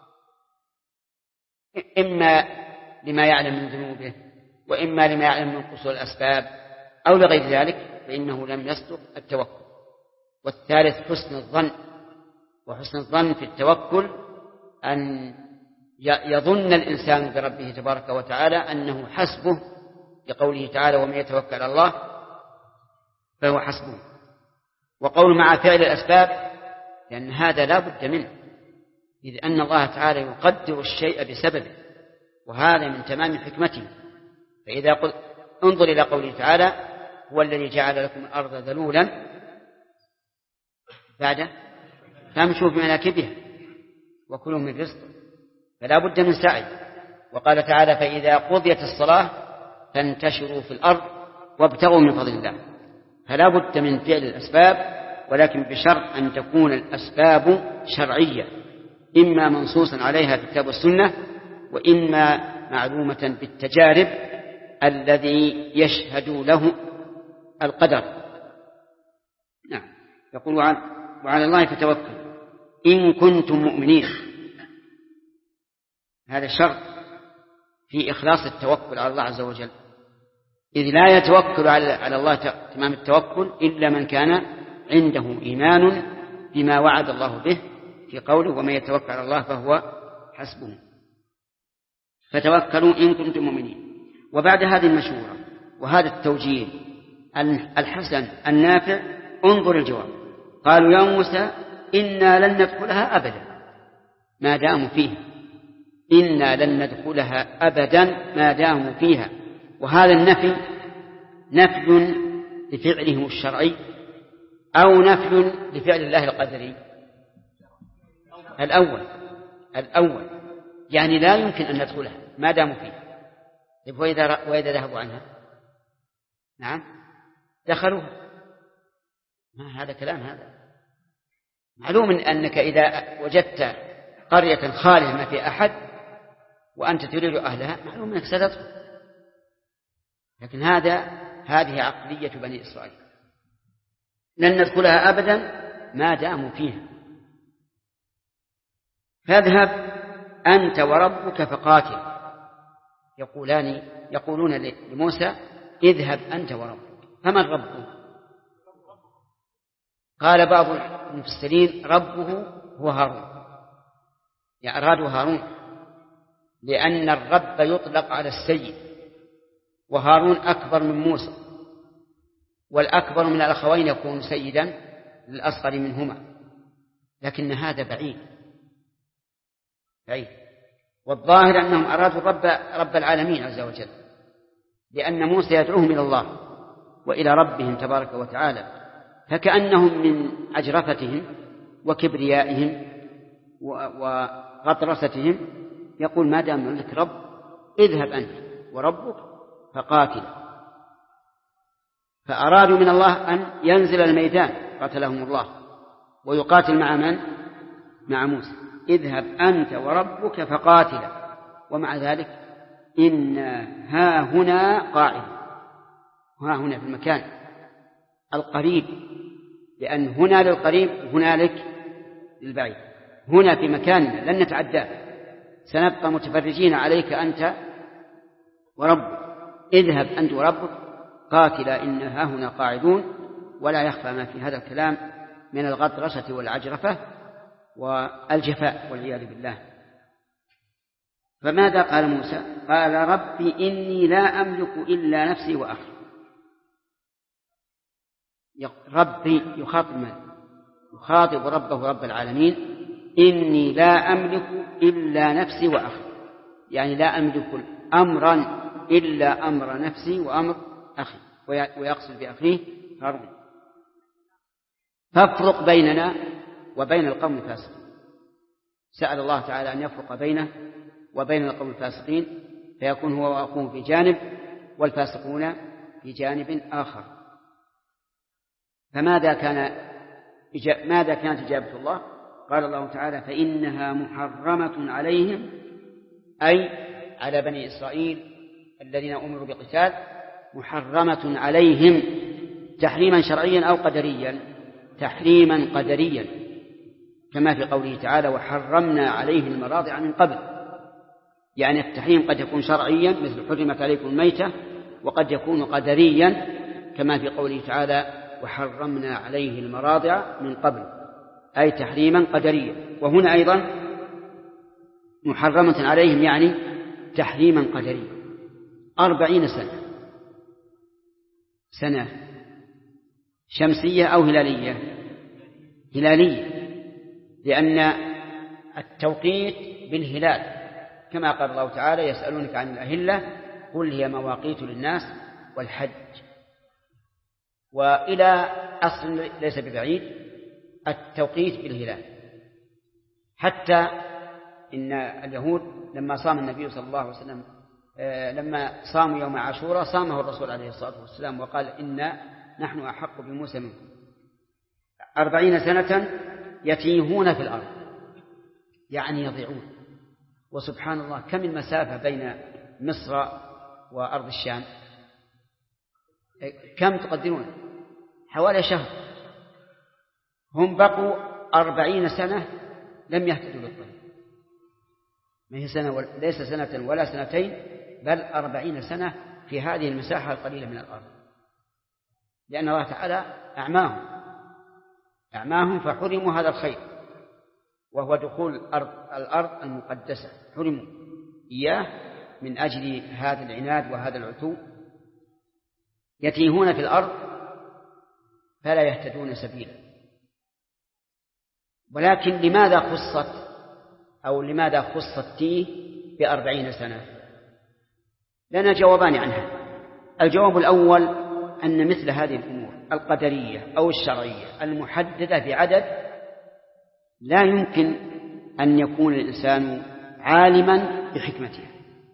إما لما يعلم من ذنوبه وإما لما يعلم من قصور الأسباب أو لغير ذلك، فإنه لم يصدق التوكل. والثالث حسن الظن. وحسن الظن في التوكل أن يظن الإنسان بربه تبارك وتعالى أنه حسبه، لقوله تعالى ومن يتوكل على الله فهو حسبه. وقول مع فعل الأسباب لأن هذا لا بد منه، إذ أن الله تعالى يقدر الشيء بسببه، وهذا من تمام حكمته. فإذا انظر إلى قوله تعالى هو الذي جعل لكم الأرض ذلولا بعد فامشوا في مناكبها وكلوا من رزقه، فلا بد من سعي. وقال تعالى فإذا قضيت الصلاة فانتشروا في الأرض وابتغوا من فضل الله. فلا بد من فعل الأسباب، ولكن بشرط أن تكون الأسباب شرعية، إما منصوصا عليها في الكتاب والسنة، وإما معلومة بالتجارب الذي يشهد له القدر. نعم. يقول وعلى الله فتوكل إن كنتم مؤمنين. هذا شرط في إخلاص التوكل على الله عز وجل، إذ لا يتوكل على الله تمام التوكل إلا من كان عنده إيمان بما وعد الله به في قوله ومن يتوكل على الله فهو حسبه. فتوكلوا إن كنتم مؤمنين. وبعد هذه المشورة وهذا التوجيه الحسن النافع انظر الجواب. قالوا يا موسى إنا لن ندخلها أبدا ما داموا فيها. إنا لن ندخلها أبدا ما داموا فيها. وهذا النفي نفي لفعلهم الشرعي أو نفي لفعل الله القدري؟ الأول يعني لا يمكن أن ندخلها ما داموا فيها. وإذا ذهبوا عنها نعم دخلوها. ما هذا كلام؟ هذا معلوم أنك إذا وجدت قرية خالية ما في أحد وأنت تريد أهلها معلوم أنك ستدخل. لكن هذه عقلية بني إسرائيل، لن ندخلها أبدا ما داموا فيها. فاذهب أنت وربك فقاتل. يقولون لموسى اذهب أنت وربك. فمن ربه؟ قال بعض المفسرين ربه هو هارون، يعني أرادوا هارون، لأن الرب يطلق على السيد، وهارون أكبر من موسى، والأكبر من الأخوين يكون سيدا للأصغر منهما، لكن هذا بعيد. والظاهر أنهم أرادوا رب العالمين عز وجل، لأن موسى يدعوهم إلى الله وإلى ربهم تبارك وتعالى، فكأنهم من عجرفتهم وكبريائهم وغطرستهم يقول ما دام لك رب اذهب أنت وربك فقاتل. فأرادوا من الله أن ينزل الميدان قاتلهم الله ويقاتل مع من؟ مع موسى. اذهب أنت وربك فقاتلا، ومع ذلك إن ها هنا قاعد، ها هنا في المكان القريب، لأن هنا للقريب هنالك للبعيد. هنا في مكاننا لن نتعدى، سنبقى متفرجين عليك أنت وربك. اذهب أنت وربك قاتلا إن ها هنا قاعدون. ولا يخفى ما في هذا الكلام من الغطرسة والعجرفة والجفاء والعياذ بالله. فماذا قال موسى؟ قال ربي إني لا أملك إلا نفسي وأخي. ربي يخاطب من؟ يخاطب ربه رب العالمين. إني لا أملك إلا نفسي وأخي، يعني لا أملك أمرا إلا أمر نفسي وأمر أخي، ويقصد بأخيه هارون. فافرق بيننا وبين القوم الفاسقين. سأل الله تعالى أن يفرق بينه وبين القوم الفاسقين، فيكون هو وأخوه في جانب والفاسقون في جانب آخر. فماذا كانت إجابة الله؟ قال الله تعالى فإنها محرمة عليهم، أي على بني إسرائيل الذين أمروا بقتال، محرمة عليهم تحريما شرعيا أو قدريا؟ تحريما قدريا، كما في قوله تعالى وحرمنا عليه المراضع من قبل. يعني التحريم قد يكون شرعيا مثل حرمت عليكم الميتة، وقد يكون قدريا كما في قوله تعالى وحرمنا عليه المراضع من قبل، أي تحريما قدريا. وهنا أيضا محرمة عليهم يعني تحريما قدريا. 40 سنة شمسية أو هلالية؟ هلالية، لأن التوقيت بالهلال، كما قال الله تعالى يسألونك عن الأهلة قل هي مواقيت للناس والحج. وإلى أصل ليس ببعيد التوقيت بالهلال، حتى إن اليهود لما صام النبي صلى الله عليه وسلم لما صاموا يوم عاشوراء صامه الرسول عليه الصلاة والسلام وقال إنا نحن أحق بموسى منكم. 40 سنة يتيهون في الأرض، يعني يضيعون. وسبحان الله كم المسافة بين مصر وأرض الشام؟ كم تقدرون؟ حوالي شهر. هم بقوا 40 سنة لم يهتدوا للطريق، ما هي سنة ليس سنة ولا سنتين، بل 40 سنة في هذه المساحة القليلة من الأرض، لأن الله تعالى أعماهم فحرموا هذا الخير، وهو دخول الأرض المقدسة، حرموا إياه من أجل هذا العناد وهذا العتو. يتيهون في الأرض فلا يهتدون سبيلا. ولكن لماذا خصت تيه ب40 سنة؟ لنا جوابان عنها. الجواب الأول أن مثل هذه الأمور القدرية أو الشرعية المحددة بعدد لا يمكن أن يكون الإنسان عالما بحكمتها،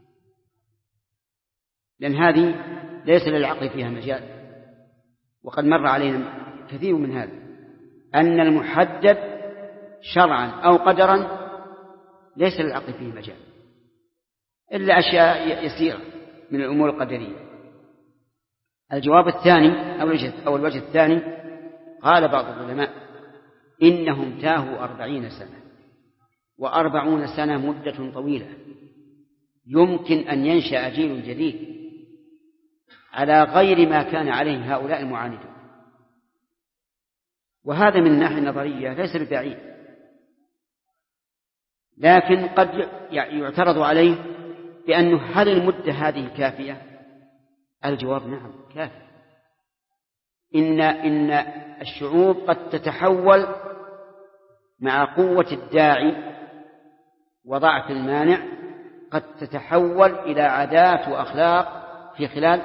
لأن هذه ليس للعقل فيها مجال. وقد مر علينا كثير من هذا، أن المحدد شرعا أو قدرا ليس للعقل فيه مجال. إلا أشياء يسيرة من الأمور القدرية. الجواب الثاني أو الوجه الثاني، قال بعض العلماء إنهم تاهوا 40 سنة، و40 سنة مدة طويلة، يمكن أن ينشأ جيل جديد على غير ما كان عليه هؤلاء المعاندون. وهذا من الناحية النظرية ليس ببعيد، لكن قد يعترض عليه بأنه هل المدة هذه كافية؟ الجواب نعم كافية. إن الشعوب قد تتحول مع قوة الداعي وضعف المانع، قد تتحول إلى عادات وأخلاق في خلال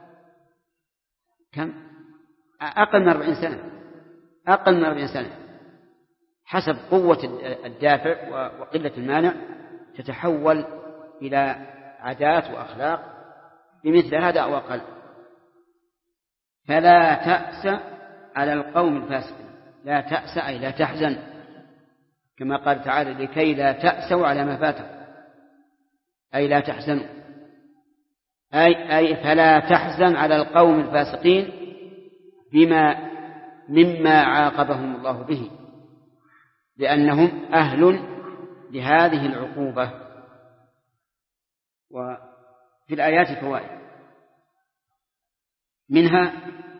كم؟ أقل من 40 سنة، أقل من 40 سنة، حسب قوة الدافع وقلة المانع تتحول إلى عادات وأخلاق بمثل هذا أو أقل. فلا تأس على القوم الفاسقين. لا تأس أي لا تحزن، كما قال تعالى لكي لا تأسوا على ما فاتكم، أي لا تحزنوا، أي فلا تحزن على القوم الفاسقين مما عاقبهم الله به، لأنهم أهل لهذه العقوبة. وفي الآيات فوائد، منها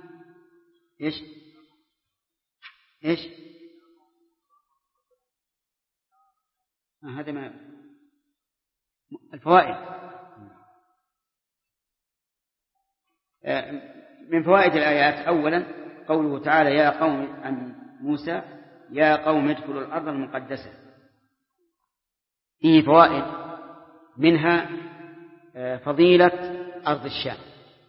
إيش هذا ما الفوائد. من فوائد الآيات أولا قوله تعالى يا قوم عن موسى يا قوم ادخلوا الأرض المقدسة. فيه فوائد، منها فضيلة أرض الشام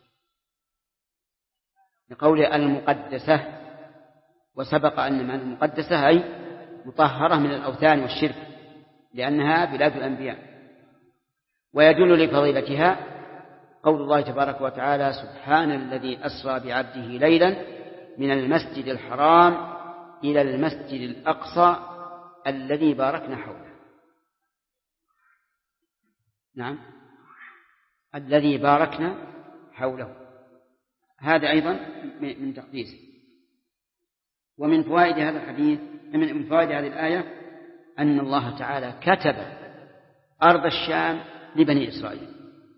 لقوله المقدسة، وسبق أن معنى المقدسة أي مطهرة من الأوثان والشرك لأنها بلاد الأنبياء. ويدل لفضيلتها قول الله تبارك وتعالى سبحان الذي أسرى بعبده ليلا من المسجد الحرام إلى المسجد الأقصى الذي باركنا حوله. نعم، الذي باركنا حوله، هذا أيضا من تقديسه. ومن فوائد هذا الحديث، من فوائد هذه الآية أن الله تعالى كتب أرض الشام لبني إسرائيل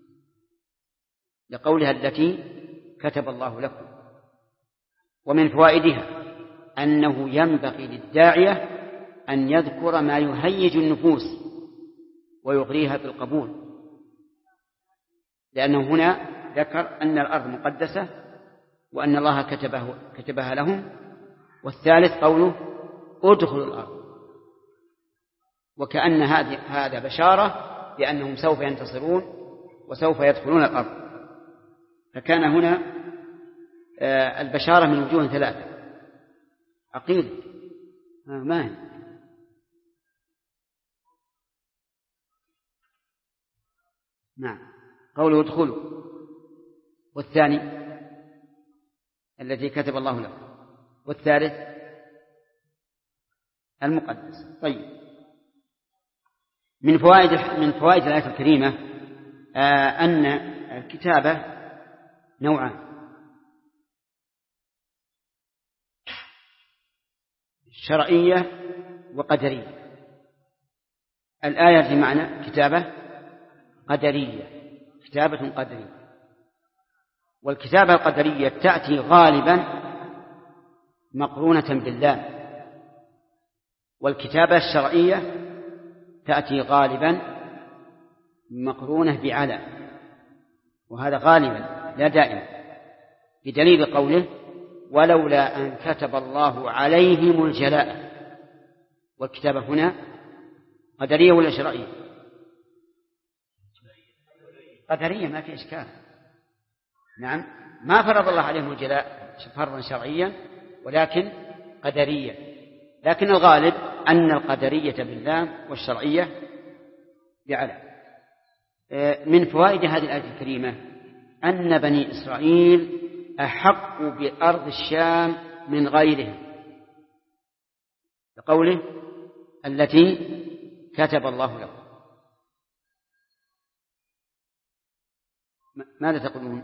لقولها التي كتب الله لكم. ومن فوائدها أنه ينبغي للداعية أن يذكر ما يهيج النفوس ويغريها بالقبول، لأنه هنا ذكر أن الأرض مقدسة وأن الله كتبها لهم. والثالث قوله ادخلوا الأرض، وكأن هذا بشارة بأنهم سوف ينتصرون وسوف يدخلون الأرض. فكان هنا البشارة من وجوه ثلاثة. عقيل ما هي؟ نعم، قوله ادخلوا، والثاني الذي كتب الله له، والثالث المقدس. طيب، من فوائد الآية الكريمة أن الكتابة نوعان: شرعية وقدرية. الآية في معنى كتابة قدرية، كتابة قدرية. والكتابة القدرية تأتي غالبا مقرونة بالله، والكتابة الشرعية تأتي غالبا مقرونة بعلى، وهذا غالبا لا دائما، بدليل قوله ولولا أن كتب الله عليهم الجلاء. والكتابة هنا قدرية ولا شرعية؟ قدرية، ما في إشكال. نعم، ما فرض الله عليهم الجلاء فرضا شرعيا، ولكن قدرية. لكن الغالب أن القدرية باللام والشرعية بعلى. من فوائد هذه الآية الكريمة أن بني إسرائيل أحق بأرض الشام من غيرهم، لقوله التي كتب الله له. ماذا تقولون؟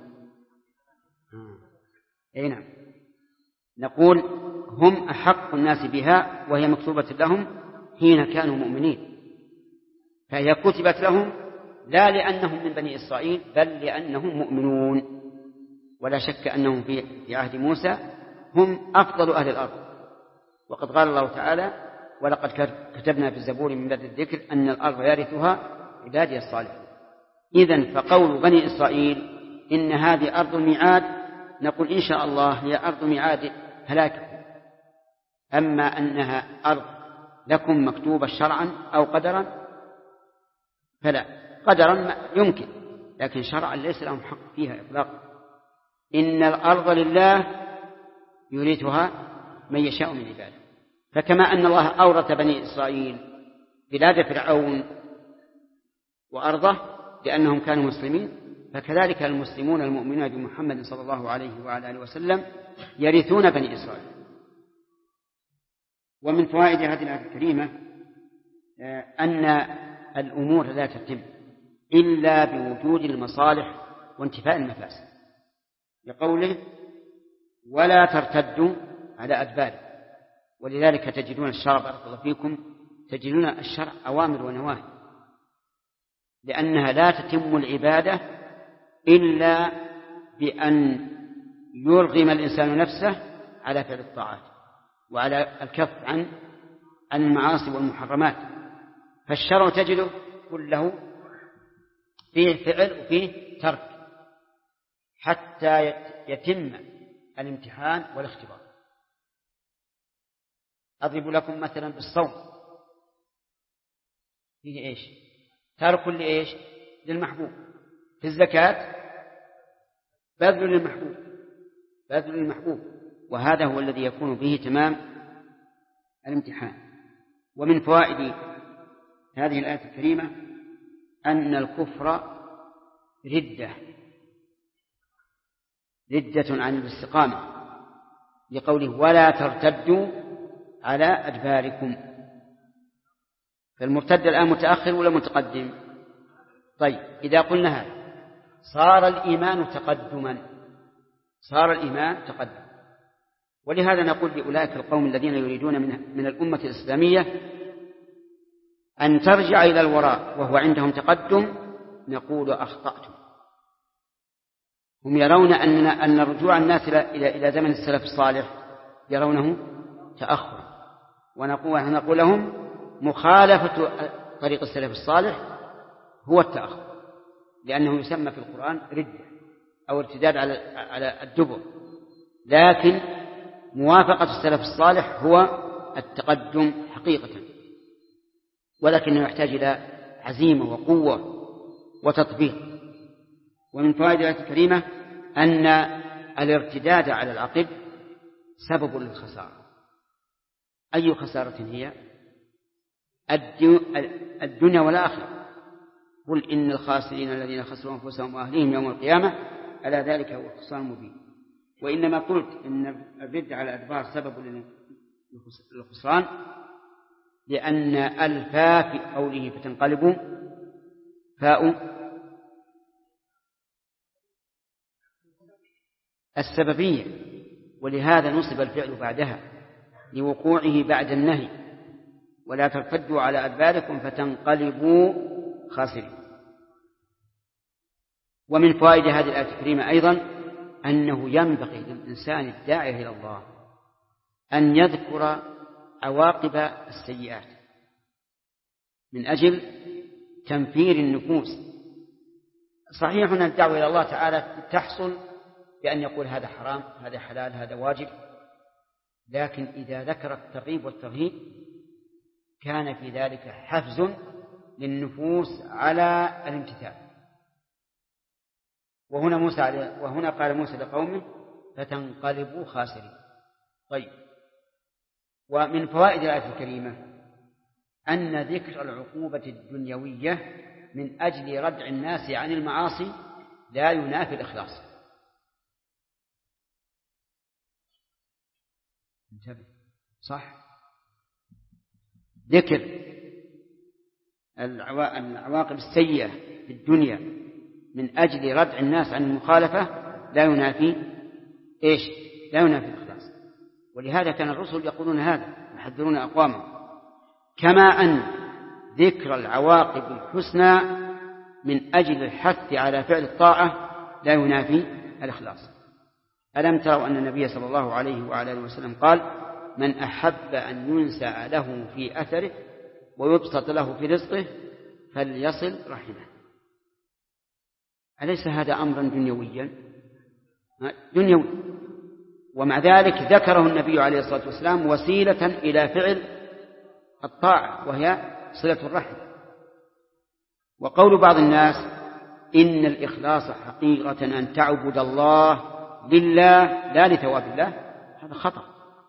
أي نعم، نقول هم أحق الناس بها وهي مكتوبة لهم حين كانوا مؤمنين، فهي كتبت لهم لا لأنهم من بني إسرائيل بل لأنهم مؤمنون. ولا شك أنهم في عهد موسى هم أفضل أهل الأرض، وقد قال الله تعالى ولقد كتبنا في الزبور من بعد الذكر أن الأرض يرثها عبادي الصالحون. إذن فقول بني إسرائيل إن هذه أرض الميعاد نقول إن شاء الله هي أرض ميعاد هلاككم، أما أنها أرض لكم مكتوبة شرعا أو قدرا فلا، قدرا يمكن لكن شرعا ليس لهم حق فيها إطلاقا. إن الأرض لله يورثها من يشاء من عباده. فكما أن الله أورث بني إسرائيل بلاد فرعون وأرضه لأنهم كانوا مسلمين، فكذلك المسلمون المؤمنون بمحمد صلى الله عليه وعلى آله وسلم يرثون بني إسرائيل. ومن فوائد هذه الآية الكريمة أن الأمور لا تتم إلا بوجود المصالح وانتفاء المفاسد، لقوله ولا ترتدوا على أدباركم. ولذلك تجدون الشرع بارك الله فيكم، تجدون الشرع أوامر ونواهي، لأنها لا تتم العبادة إلا بأن يرغم الإنسان نفسه على فعل الطاعات وعلى الكف عن المعاصي والمحرمات. فالشرع تجده كله فيه فعل وفيه ترك حتى يتم الامتحان والاختبار. أضرب لكم مثلا بالصوم، فيه إيش؟ ترك لإيش؟ للمحبوب. في الزكاة بذل للمحبوب، وهذا هو الذي يكون به تمام الامتحان. ومن فوائد هذه الآية الكريمة أن الكفر ردة عن الاستقامة، لقوله ولا ترتدوا على أدباركم. فالمرتد الآن متأخر ولا متقدم؟ طيب إذا قلنا هذا صار الإيمان تقدم. ولهذا نقول لأولئك القوم الذين يريدون من الأمة الإسلامية أن ترجع إلى الوراء وهو عندهم تقدم، نقول أخطأتم. هم يرون أن رجوع الناس إلى زمن السلف الصالح يرونه تأخر، ونقول لهم مخالفة طريق السلف الصالح هو التأخر، لأنه يسمى في القرآن ردة أو ارتداد على الدبر، لكن موافقة السلف الصالح هو التقدم حقيقة، ولكنه يحتاج إلى عزيمة وقوة وتطبيق. ومن فوائد الآية الكريمة أن الارتداد على العقب سبب للخسارة. أي خسارة هي؟ الدنيا والآخرة. قل إن الخاسرين الذين خسروا أنفسهم وأهليهم يوم القيامة ألا ذلك هو الخسران المبين. وإنما قلت إن الرد على الأدبار سبب للخسران لأن الفاء في قوله فتنقلبوا فاء السببية، ولهذا نصب الفعل بعدها لوقوعه بعد النهي ولا ترتدوا على أدباركم فتنقلبوا خاسرين. ومن فوائد هذه الآية الكريمة أيضا أنه ينبغي للإنسان الداعي إلى الله أن يذكر عواقب السيئات من أجل تنفير النفوس. صحيح أن الدعوة إلى الله تعالى تحصل بأن يقول هذا حرام هذا حلال هذا واجب، لكن إذا ذكر الترغيب والترهيب كان في ذلك حفز للنفوس على الامتثال. وهنا قال موسى لقومه فتنقلبوا خاسرين. طيب، ومن فوائد الآية الكريمة أن ذكر العقوبة الدنيوية من أجل ردع الناس عن المعاصي لا ينافي الإخلاص. انتبه صح، ذكر العواقب السيئة في الدنيا من أجل ردع الناس عن المخالفة لا ينافي إيش؟ لا ينافي الإخلاص. ولهذا كان الرسل يقولون هذا، يحذرون أقوامهم. كما أن ذكر العواقب الحسنى من أجل الحث على فعل الطاعة لا ينافي الإخلاص. ألم تروا أن النبي صلى الله عليه وعلى آله وسلم قال: من أحب أن ينسأ له في أثره ويبسط له في رزقه فليصل رحمه. أليس هذا أمرا دنيويا؟ دنيوي. ومع ذلك ذكره النبي عليه الصلاة والسلام وسيلة إلى فعل الطاعة وهي صلة الرحم. وقول بعض الناس إن الإخلاص حقيقة أن تعبد الله لله لا لثواب الله، هذا خطأ،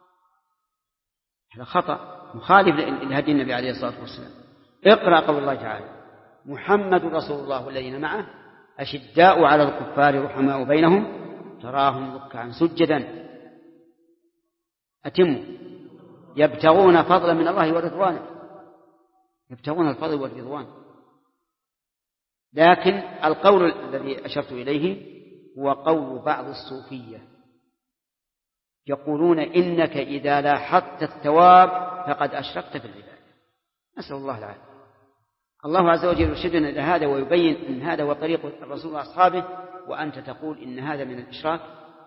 هذا خطأ مخالف لهدي النبي عليه الصلاة والسلام. اقرأ قول الله تعالى: محمد رسول الله والذين معه أشداء على الكفار رحماء بينهم تراهم ركعا سجدا أتموا يبتغون فضلا من الله ورضوانه، يبتغون الفضل والرضوان. لكن القول الذي أشرت إليه هو قول بعض الصوفية، يقولون إنك إذا لاحظت الثواب فقد أشركت في العبادة. نسأل الله العافية. الله عز وجل يرشدنا إلى هذا ويبين أن هذا هو طريق الرسول وأصحابه، وأنت تقول إن هذا من الإشراك.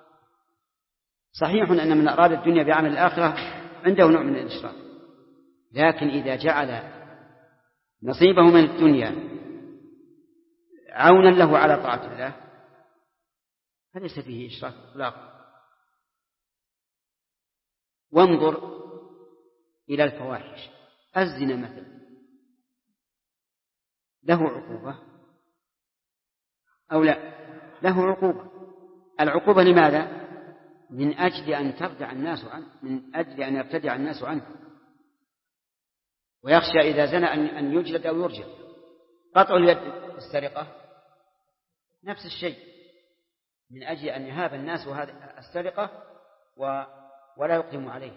صحيح أن من أراد الدنيا بعمل الآخرة عنده نوع من الإشراك، لكن إذا جعل نصيبه من الدنيا عونا له على طاعة الله فليس فيه إشراك إطلاقا. وانظر إلى الفواحش. الزنا مثلا له عقوبة أو لا؟ له عقوبة. العقوبة لماذا؟ من أجل أن ترجع الناس عنه، من أجل أن يرتدع الناس عنه، ويخشى إذا زنى أن يجلد أو يرجم. قطع اليد السرقة نفس الشيء، من أجل أن يهاب الناس هذه السرقة ولا يقيم عليه.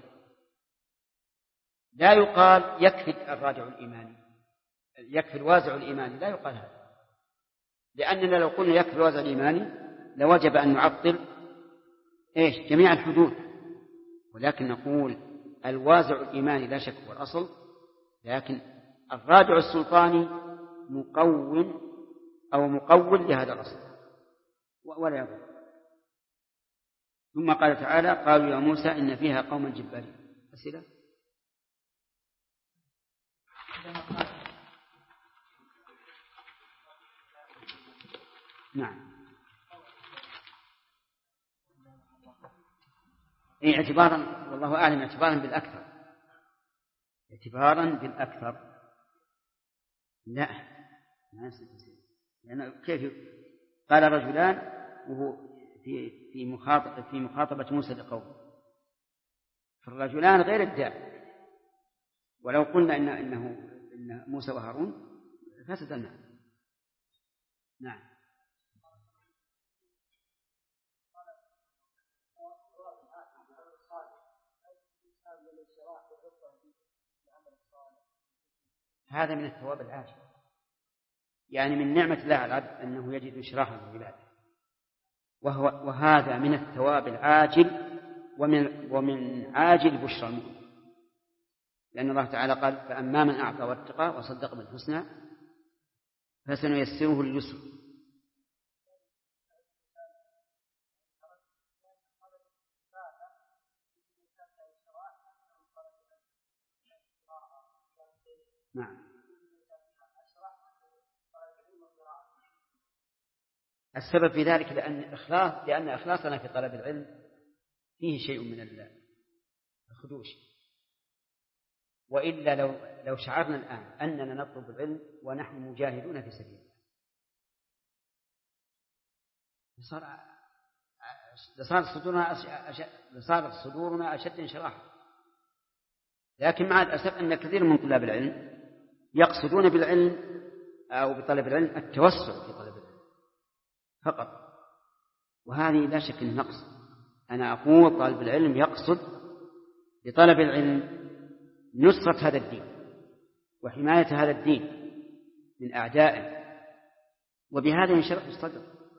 لا يقال يكفي الراجع الإيماني، يكفي الوازع الإيماني، لا يقال هذا، لأننا لو قلنا يكفي الوازع الإيماني لوجب أن نعطل جميع الحدود. ولكن نقول الوازع الإيماني لا شك هو الأصل، لكن الراجع السلطاني مقوم أو مقول لهذا الأصل ولا يضر. ثم قال تعالى: قالوا يا موسى إن فيها قوما جبارين. أسئلة؟ نعم. اعتبارا والله أعلم اعتبارا بالأكثر، اعتبارا بالأكثر. لا لأن كيف قال رجلان وهو في مخاطبة موسى لقومه، فالرجلان غير الداعي. ولو قلنا إن موسى وهارون فسد المعنى. نعم. هذا من الثواب العاجل، يعني من نعمة الله على العبد أنه يجد انشراحا في العبادة، وهذا من الثواب العاجل ومن عاجل بشرى المؤمن، لأن الله تعالى قال: فأما من أعطى واتقى وصدق بالحسنى فسنيسره لليسر. نعم. السبب في ذلك لأن إخلاصنا في طلب العلم فيه شيء من الخدوش، وإلا لو شعرنا الآن أننا نطلب العلم ونحن مجاهدون في سبيل الله لصار صدورنا أشد انشراحا. لكن مع الأسف أن كثير من طلاب العلم يقصدون بالعلم أو بطلب العلم التوسع في طلب العلم فقط، وهذه لا شك أنه نقص. أنا أقول طالب العلم يقصد بطلب العلم نصرة هذا الدين وحماية هذا الدين من أعدائه وبهذا ينشرح الصدر،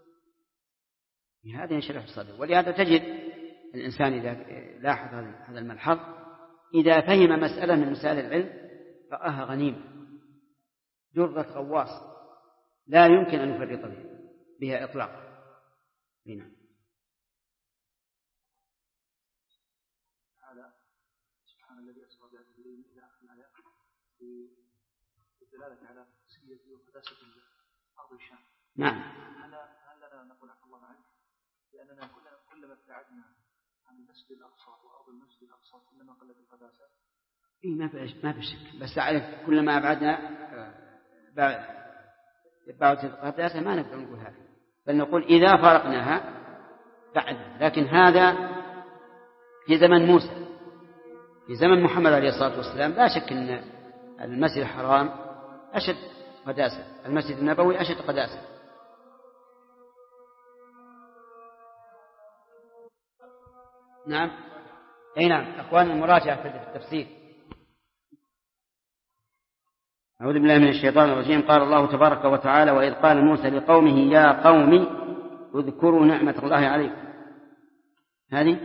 بهذا ينشرح الصدر. ولهذا تجد الإنسان إذا لاحظ هذا الملحظ إذا فهم مسألة من مسائل العلم رآها غنيمة درة غواص لا يمكن أن يفرط بها إطلاقا. هنا سبحان الذي أسرى بعبده ليلا إلى آخر الآيات بالدلالة على سيئة وقداسة أرض الشام. نعم. هل لنا نقول عفى الله عنك لأننا كلما ابتعدنا عن المسجد الأقصى وأرض المسجد الأقصى كلما قلت القداسة؟ ما في شك، بس أعرف كلما أبعدنا بعد القداسة ما نقدر نقول هذا، بل نقول إذا فارقناها بعد. لكن هذا في زمن موسى، في زمن محمد عليه الصلاة والسلام لا شك أن المسجد الحرام أشد قداسة، المسجد النبوي أشد قداسة. نعم أي نعم. أخوان المراجعة في التفسير. أعوذ بالله من الشيطان الرجيم. قال الله تبارك وتعالى: وإذ قال موسى لقومه يا قوم اذكروا نعمة الله عليكم. هذه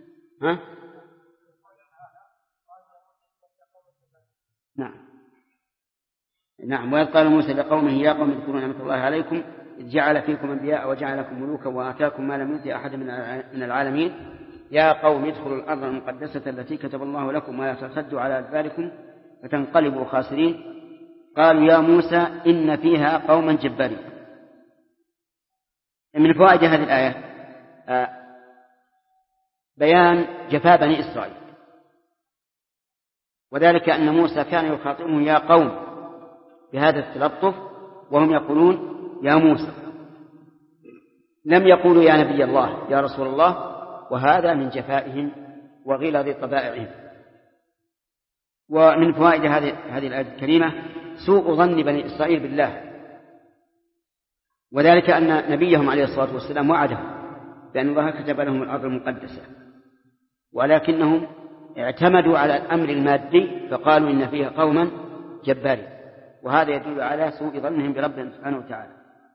نعم. وإذ قال موسى لقومه يا قوم اذكروا نعمة الله عليكم إذ جعل فيكم أنبياء وجعلكم ملوكا وآتاكم ما لم يؤت أحدا من العالمين يا قوم ادخلوا الأرض المقدسة التي كتب الله لكم ولا ترتدوا على أدباركم فتنقلبوا خاسرين. قالوا يا موسى إن فيها قوما جبارين. من فوائد هذه الآية بيان جفاء بني إسرائيل، وذلك أن موسى كان يخاطبهم يا قوم بهذا التلطف وهم يقولون يا موسى، لم يقولوا يا نبي الله يا رسول الله، وهذا من جفائهم وغلظ طبائعهم. ومن فوائد هذه الآية الكريمة سوء ظن بني إسرائيل بالله، وذلك أن نبيهم عليه الصلاة والسلام وعدهم بأن الله كتب لهم الأرض المقدسة، ولكنهم اعتمدوا على الأمر المادي فقالوا إن فيها قوما جبارين، وهذا يدل على سوء ظنهم بربهم سبحانه وتعالى.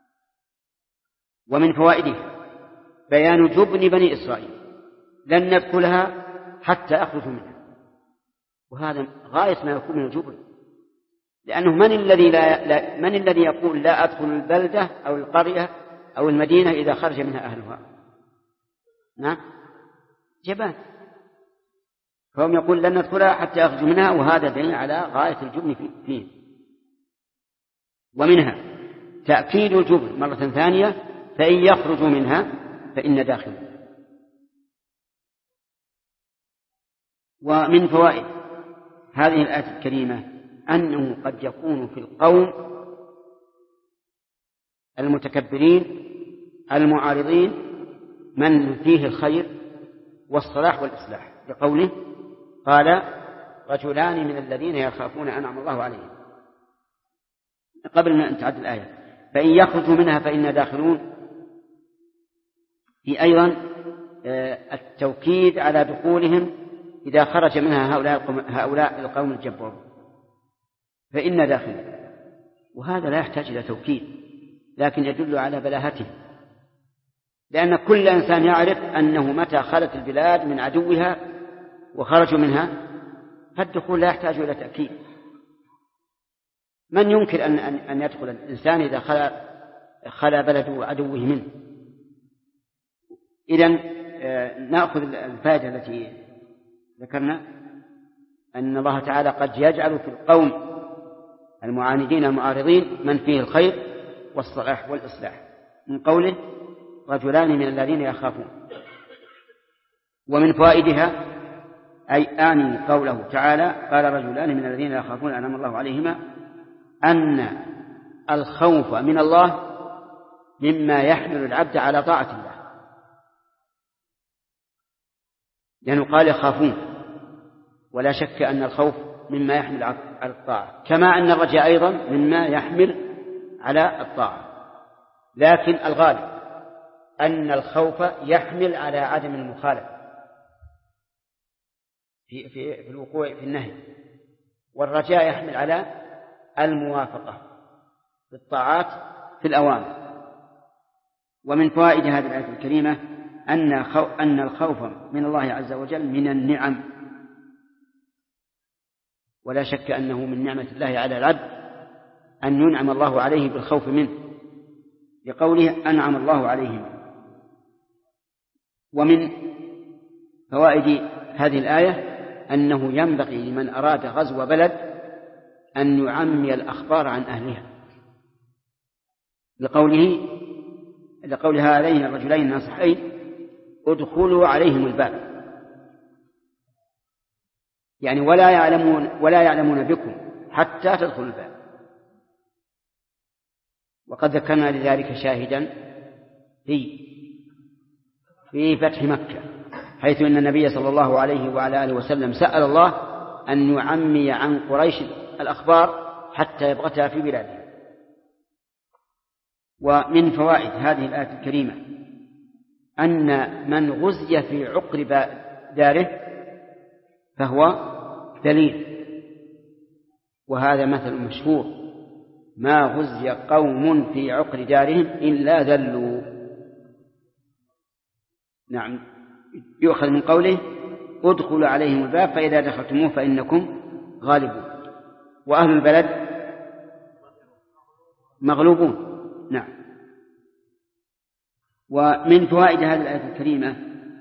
ومن فوائده بيان جبن بني إسرائيل، لن ندخلها حتى أخرجوا منها، وهذا غاية ما يكون من الجبن، لأنه من الذي يقول لا أدخل البلدة أو القرية أو المدينة إذا خرج منها أهلها؟ نعم جبان. فهم يقول لن ندخلها حتى أخرجوا منها، وهذا دليل على غاية الجبن فيه. ومنها تأكيد الجبن مرة ثانية فإن يخرجوا منها فإن داخل. ومن فوائد هذه الآية الكريمة أنه قد يكون في القوم المتكبرين المعارضين من فيه الخير والصلاح والإصلاح، لقوله قال رجلان من الذين يخافون أنعم الله عليهم. قبل أن تعد الآية فإن يخرجوا منها فإن داخلون، في أيضا التوكيد على دخولهم إذا خرج منها هؤلاء القوم الجبارون فإن داخلون، وهذا لا يحتاج إلى توكيد لكن يدل على بلاهته، لأن كل إنسان يعرف أنه متى خلت البلاد من عدوها وخرجوا منها فالدخول لا يحتاج إلى تأكيد. من ينكر أن يدخل الإنسان إذا خلا بلده عدوه منه؟ إذن نأخذ الفائدة التي ذكرنا أن الله تعالى قد يجعل في القوم المعاندين المعارضين من فيه الخير والصلاح والإصلاح، من قوله رجلان من الذين يخافون. ومن فوائدها أي قوله تعالى قال رجلان من الذين يخافون أنعم الله عليهما أن الخوف من الله مما يحمل العبد على طاعة الله، لأنه قال يخافون، ولا شك أن الخوف مما يحمل على الطاعة، كما أن الرجاء أيضا مما يحمل على الطاعة، لكن الغالب أن الخوف يحمل على عدم المخالفة في الوقوع في النهي، والرجاء يحمل على الموافقة في الطاعات في الأوامر. ومن فوائد هذه الآية الكريمة أن الخوف من الله عز وجل من النعم، ولا شك أنه من نعمة الله على العبد أن ينعم الله عليه بالخوف منه، لقوله أنعم الله عليهم. ومن فوائد هذه الآية أنه ينبغي لمن أراد غزو بلد أن يعمي الأخبار عن أهلها، لقول هذين الرجلين الناصحين ادخلوا عليهم الباب، يعني ولا يعلمون بكم حتى تدخلوا الباب. وقد ذكرنا لذلك شاهدا في فتح مكة، حيث أن النبي صلى الله عليه وعلى آله وسلم سأل الله أن يعمي عن قريش الأخبار حتى يبغتها في بلادهم. ومن فوائد هذه الآية الكريمة أن من غزي في عقر داره فهو ذليل، وهذا مثل مشهور: ما غزي قوم في عقر دارهم إلا ذلوا. نعم، يؤخذ من قوله ادخلوا عليهم الباب فإذا دخلتموه فإنكم غالبون، وأهل البلد مغلوبون. نعم. ومن فوائد هذه الآية الكريمة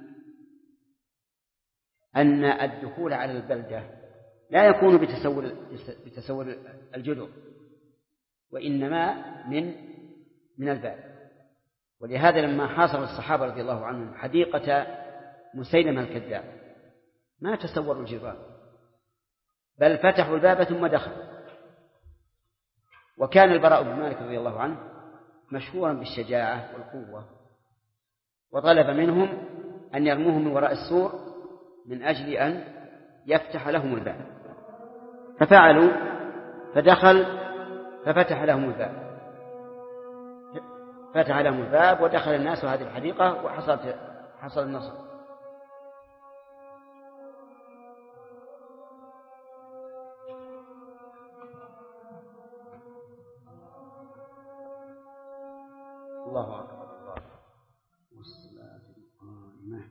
أن الدخول على البلدة لا يكون بتسول الجدر، وإنما من الباب. ولهذا لما حاصر الصحابة رضي الله عنهم حديقة مسيلمة الكذاب ما تسوروا الجدران، بل فتحوا الباب ثم دخلوا. وكان البراء بن مالك رضي الله عنه مشهورا بالشجاعة والقوة، وطلب منهم أن يرموهم من وراء السور من أجل أن يفتح لهم الباب، ففعلوا، فدخل ففتح لهم الباب، فتح لهم الباب ودخل الناس هذه الحديقة وحصل النصر. الله أكبر. الله والصلاة القائمة.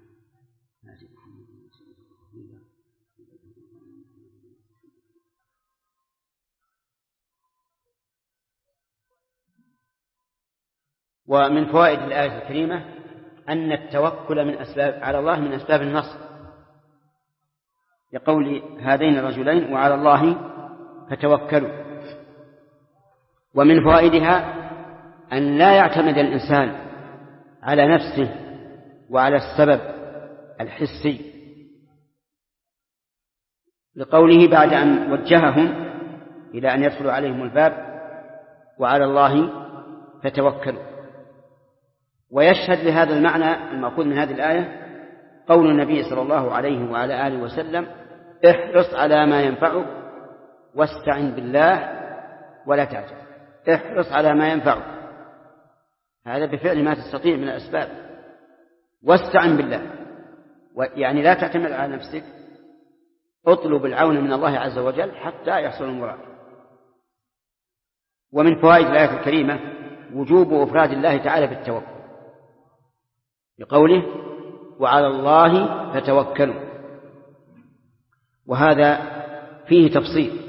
ومن فوائد الآية الكريمة أن التوكل على الله من أسباب النصر، لقول هذين الرجلين وعلى الله فتوكلوا. ومن فوائدها أن لا يعتمد الإنسان على نفسه وعلى السبب الحسي، لقوله بعد أن وجههم إلى أن يدخلوا عليهم الباب وعلى الله فتوكلوا. ويشهد لهذا المعنى المأخوذ من هذه الآية قول النبي صلى الله عليه وعلى آله وسلم: احرص على ما ينفعك واستعن بالله ولا تعجل. احرص على ما ينفعك، هذا بفعل ما تستطيع من الأسباب، واستعن بالله، يعني لا تعتمد على نفسك، اطلب العون من الله عز وجل حتى يحصل المراد. ومن فوائد الآية الكريمة وجوب إفراد الله تعالى بالتوكل، بقوله وعلى الله فتوكلوا، وهذا فيه تفصيل،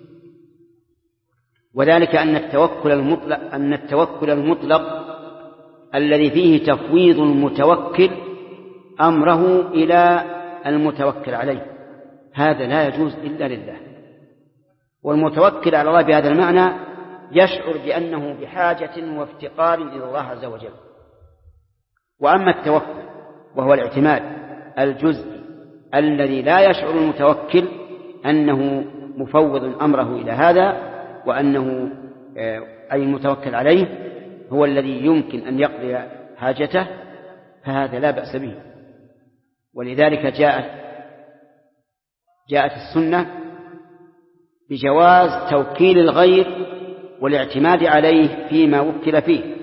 وذلك أن التوكل المطلق الذي فيه تفويض المتوكل أمره إلى المتوكل عليه هذا لا يجوز إلا لله. والمتوكل على الله بهذا المعنى يشعر بأنه بحاجة وافتقار إلى الله عز وجل. وأما التوكل وهو الاعتماد الجزئي الذي لا يشعر المتوكل أنه مفوض أمره إلى هذا، وأنه أي المتوكل عليه هو الذي يمكن أن يقضي حاجته، فهذا لا بأس به. ولذلك جاءت السنة بجواز توكيل الغير والاعتماد عليه فيما وكل فيه.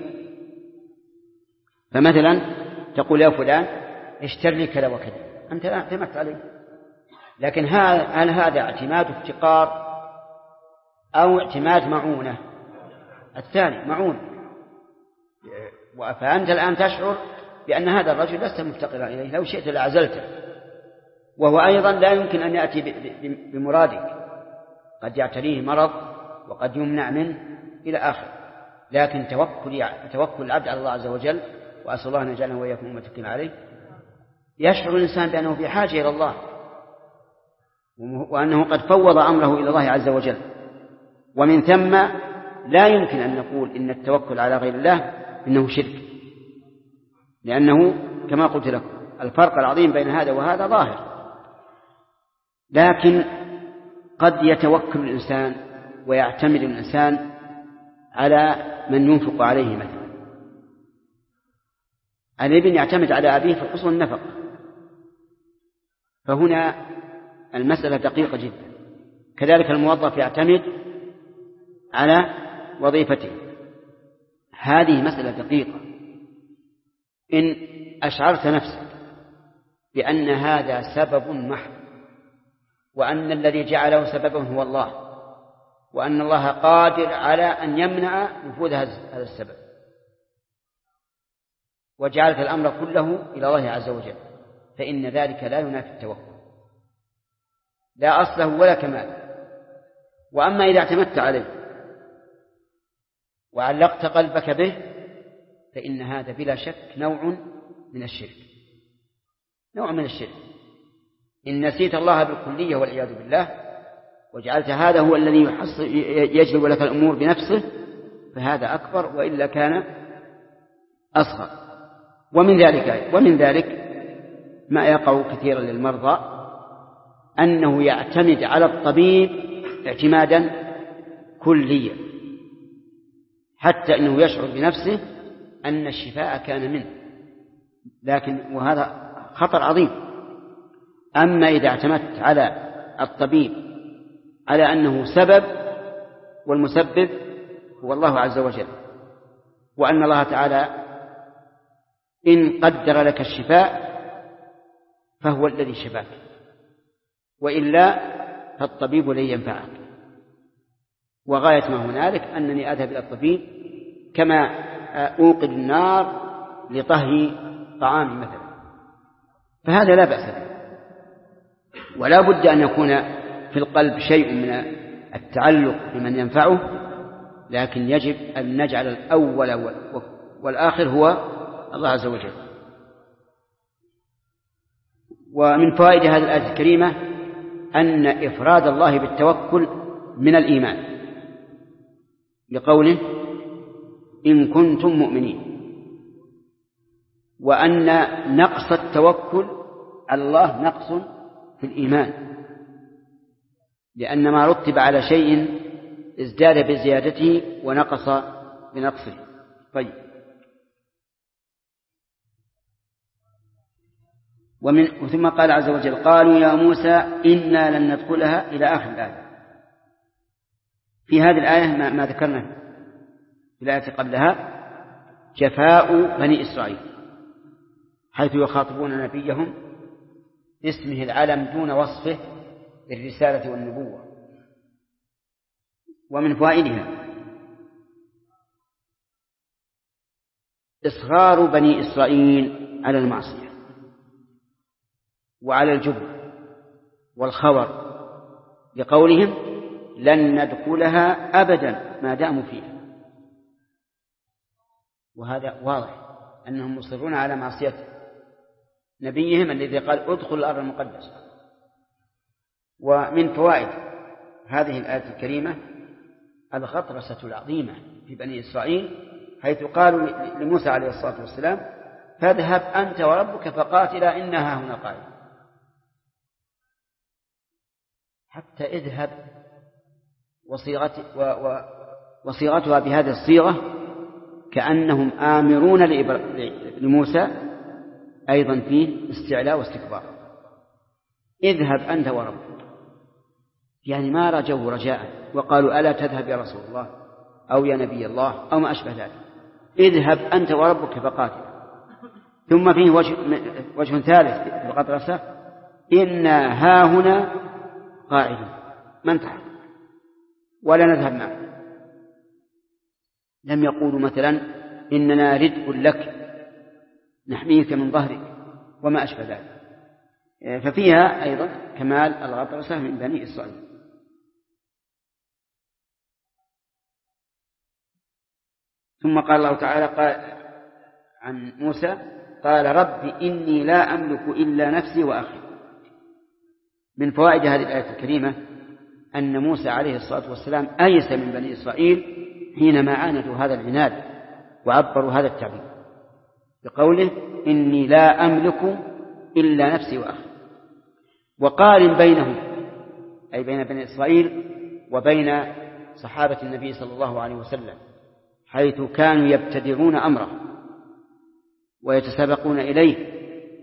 فمثلا تقول يا فلان اشتر لي كذا وكذا، أنت لا اعتمدت عليه، لكن هل هذا اعتماد افتقار أو اعتماد معونة؟ الثاني معونة، فأنت الآن تشعر بأن هذا الرجل لست مفتقرا إليه، لو شئت لأعزلته، وهو أيضا لا يمكن أن يأتي بمرادك، قد يعتريه مرض وقد يمنع منه إلى آخر. لكن توكل العبد على الله عز وجل، وأسأل الله أن يجعلنا وإياكم متكلين عليه، يشعر الإنسان بأنه في حاجة إلى الله، وأنه قد فوض أمره إلى الله عز وجل. ومن ثم لا يمكن أن نقول إن التوكل على غير الله إنه شرك، لأنه كما قلت لكم الفرق العظيم بين هذا وهذا ظاهر. لكن قد يتوكل الإنسان ويعتمد الإنسان على من ينفق عليه مثلا. الابن يعتمد على أبيه في حصول النفق، فهنا المسألة دقيقة جدا. كذلك الموظف يعتمد على وظيفته، هذه مسألة دقيقة. إن أشعرت نفسك بأن هذا سبب محض، وأن الذي جعله سببا هو الله، وأن الله قادر على أن يمنع نفوذ هذا السبب، وجعلت الأمر كله إلى الله عز وجل، فإن ذلك لا ينافي التوكل، لا أصله ولا كمال. وأما إذا اعتمدت عليه وعلقت قلبك به فإن هذا بلا شك نوع من الشرك، نوع من الشرك. إن نسيت الله بالكلية والعياذ بالله وجعلت هذا هو الذي يجلب لك الأمور بنفسه، فهذا أكبر، وإلا كان أصغر. ومن ذلك ما يقع كثيرا للمرضى أنه يعتمد على الطبيب اعتمادا كليا، حتى أنه يشعر بنفسه أن الشفاء كان منه، وهذا خطر عظيم. أما إذا اعتمدت على الطبيب على أنه سبب والمسبب هو الله عز وجل، وأن الله تعالى إن قدر لك الشفاء فهو الذي شفاك، وإلا فالطبيب لن ينفعك. وغاية ما هنالك أنني أذهب إلى الطبيب كما أوقد النار لطهي طعام مثلا، فهذا لا بأس به. ولا بد أن يكون في القلب شيء من التعلق بمن ينفعه، لكن يجب أن نجعل الأول والآخر هو الله عز وجل. ومن فوائد هذه الآية الكريمة أن إفراد الله بالتوكل من الإيمان، لقوله إن كنتم مؤمنين، وأن نقص التوكل على الله نقص في الإيمان، لأن ما رتب على شيء ازداد بزيادته ونقص بنقصه. طيب، ثم قال عز وجل قالوا يا موسى إنا لن ندخلها إلى آخر الآية. في هذه الآية ما ذكرنا في الآية قبلها جفاء بني إسرائيل، حيث يخاطبون نبيهم باسمه العلم دون وصفه بالرسالة والنبوة. ومن فوائدها إصرار بني إسرائيل على المعصية وعلى الجبن والخور، لقولهم لن ندخلها أبدا ما داموا فيها. وهذا واضح أنهم مصرون على معصية نبيهم الذي قال ادخل الأرض المقدسة. ومن فوائد هذه الآية الكريمة الغطرسة العظيمة في بني إسرائيل، حيث قالوا لموسى عليه الصلاة والسلام فاذهب أنت وربك فقاتلا إنها هنا قائمة. حتى اذهب وصيغتها بهذه الصيغة كأنهم آمرون لموسى أيضا فيه استعلاء واستكبار. اذهب أنت وربك، يعني ما رجوا رجاء وقالوا ألا تذهب يا رسول الله أو يا نبي الله أو ما أشبه ذلك، اذهب أنت وربك فقاتل. ثم فيه وجه ثالث في الغطرسة إنا هاهنا قاعدون من تحت ولا نذهب معه. لم يقولوا مثلا إننا ردء لك نحميك من ظهرك وما أشبه ذلك. ففيها أيضا كمال الغطرسة من بني إسرائيل. ثم قال الله تعالى قال عن موسى قال رب إني لا أملك إلا نفسي وأخي. من فوائد هذه الآية الكريمة أن موسى عليه الصلاة والسلام أيس من بني إسرائيل حينما عاندوا هذا العناد وعبروا هذا التعبير بقوله إني لا أملك إلا نفسي وأخي. وقارن بينهم أي بين بني إسرائيل وبين صحابة النبي صلى الله عليه وسلم حيث كانوا يبتدرون أمره ويتسابقون إليه،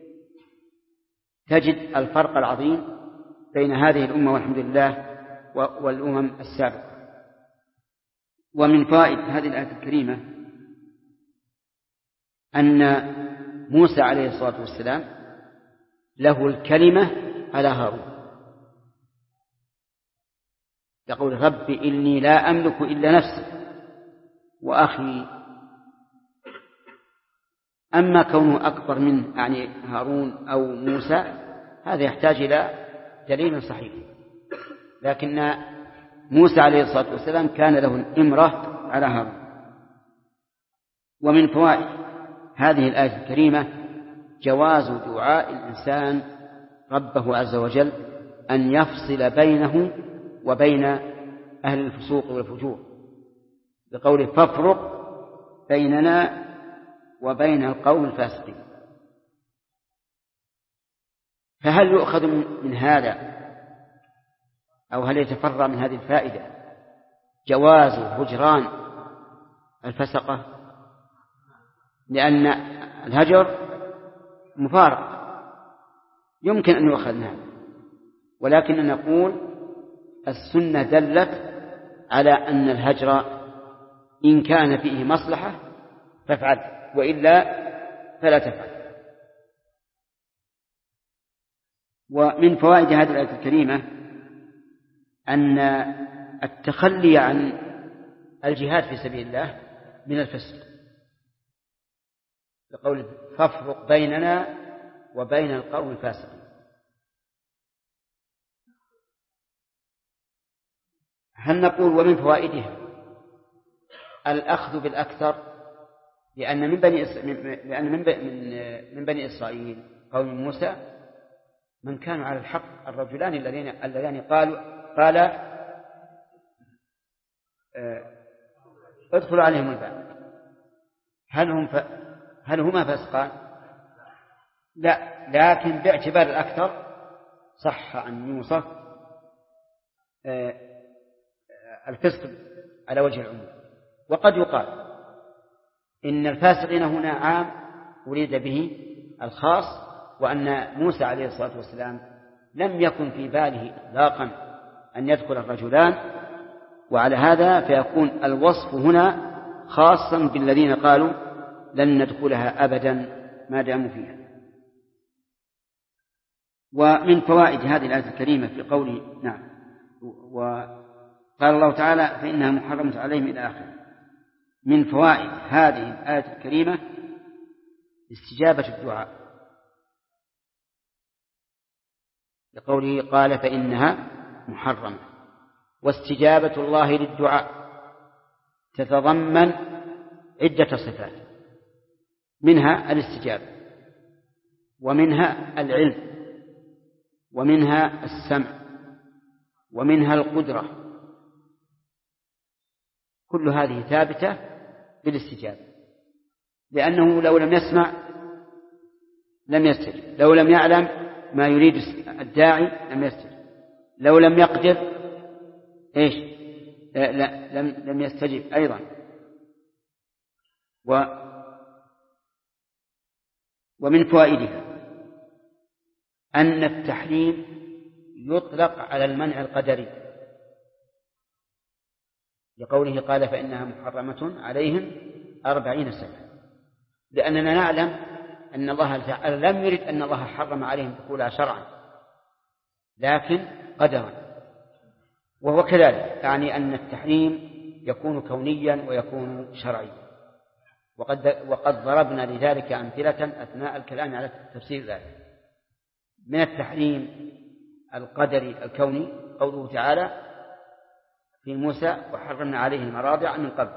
تجد الفرق العظيم بين هذه الأمة والحمد لله والأمم السابقة. ومن فوائد هذه الآية الكريمة أن موسى عليه الصلاة والسلام له الكلمة على هارون، يقول رب إني لا أملك إلا نفسي وأخي. أما كونه أكبر من يعني هارون أو موسى هذا يحتاج إلى دليل صحيح، لكن موسى عليه الصلاة والسلام كان له الإمرة على هارون. ومن فوائد هذه الآية الكريمة جواز دعاء الإنسان ربه عز وجل أن يفصل بينه وبين أهل الفسوق والفجور بقوله فافرق بيننا وبين القوم الفاسقين. فهل يؤخذ من هذا أو هل يتفرع من هذه الفائدة جواز هجران الفسقة؟ لأن الهجر مفارق يمكن أن يؤخذ منها، ولكن نقول السنة دلت على أن الهجر إن كان فيه مصلحة فافعل وإلا فلا تفعل. ومن فوائد هذه الآية الكريمة أن التخلي عن الجهاد في سبيل الله من الفسق بقول فافرق بيننا وبين القوم الفاسقين. هل نقول ومن فوائدها الأخذ بالأكثر، لأن من بني إسرائيل قوم موسى من كانوا على الحق الرجلان اللذان قال ادخلوا عليهم الباب هل هما فاسقان؟ لا، لكن باعتبار الأكثر صح عن يوسف الفسق على وجه العموم. وقد يقال إن الفاسقين هنا عام أريد به الخاص، وأن موسى عليه الصلاة والسلام لم يكن في باله إطلاقا أن يدخل الرجلان، وعلى هذا فيكون الوصف هنا خاصا بالذين قالوا لن ندخلها أبدا ما داموا فيها. ومن فوائد هذه الآية الكريمة في قوله نعم وقال الله تعالى فإنها محرمة عليهم إلى آخره. من فوائد هذه الآية الكريمة استجابة الدعاء لقوله قال فإنها محرمة. واستجابة الله للدعاء تتضمن عدة صفات، منها الاستجابة ومنها العلم ومنها السمع ومنها القدرة، كل هذه ثابتة بالاستجابة، لأنه لو لم يسمع لم يستجب، لو لم يعلم ما يريد الداعي لم يستجب، لو لم يقدر لم يستجب أيضا. ومن فوائدها أن التحريم يطلق على المنع القدري لقوله قال فإنها محرمة عليهم 40 سنة، لأننا نعلم أن الله تعالى لم يرد أن الله حرم عليهم دخولها شرعا لكن قدرا، وهو كذلك يعني أن التحريم يكون كونيا ويكون شرعيا. وقد ضربنا لذلك أمثلة أثناء الكلام على تفسير الآية. من التحريم القدري الكوني قوله تعالى في موسى وحرمنا عليه المراضع من قبل،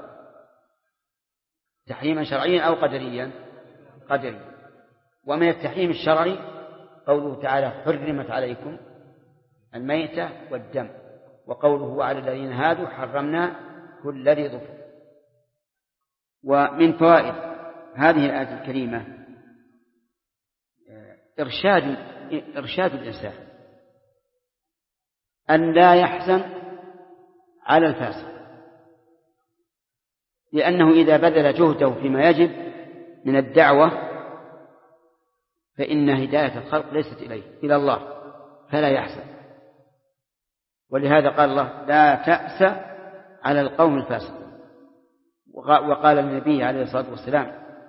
تحريما شرعيا أو قدريا؟ قدري. ومن التحريم الشرعي قوله تعالى حرمت عليكم الميتة والدم، وقوله على الذين هادوا حرمنا كل ذي ظفر. ومن فوائد هذه الآية الكريمة إرشاد الإنسان أن لا يحزن على الفاسق، لأنه إذا بذل جهده فيما يجب من الدعوة فإن هداية الخلق ليست إليه، إلى الله، فلا يحزن. ولهذا قال الله لا تأس على القوم الفاسقين. وقال النبي عليه الصلاة والسلام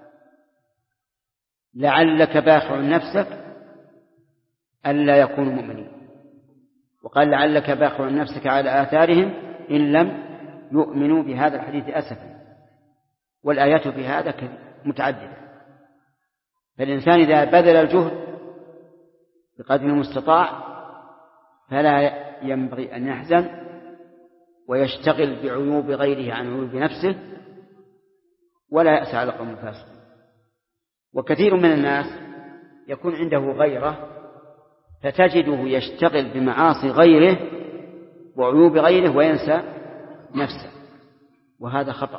لعلك باخع نفسك ألا يكونوا مؤمنين، وقال لعلك باخع نفسك على آثارهم إن لم يؤمنوا بهذا الحديث أسفا. والآيات في هذا متعددة. فالإنسان إذا بذل الجهد بقدر المستطاع فلا ينبغي أن يحزن ويشتغل بعيوب غيره عن عيوب نفسه، ولا يأس على قوم الفاسقين. وكثير من الناس يكون عنده غيرة فتجده يشتغل بمعاصي غيره وعيوب غيره وينسى نفسه، وهذا خطأ.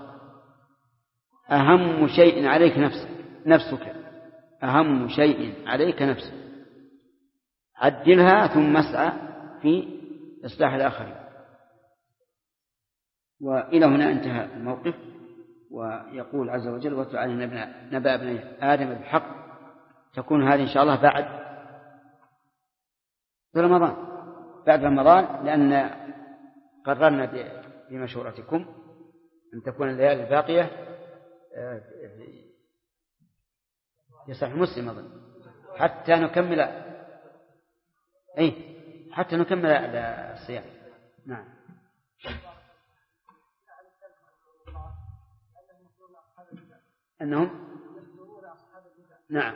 أهم شيء عليك نفسك، أهم شيء عليك نفسك، عدلها ثم اسعى في إصلاح الآخرين. وإلى هنا انتهى الموقف. ويقول عز وجل واتل علينا نبأ ابني آدم بالحق. تكون هذه إن شاء الله بعد رمضان، لأن قررنا بمشورتكم أن تكون الليالي الباقية في صحيح مسلم أظن حتى نكمل الصيام. نعم. أنهم نعم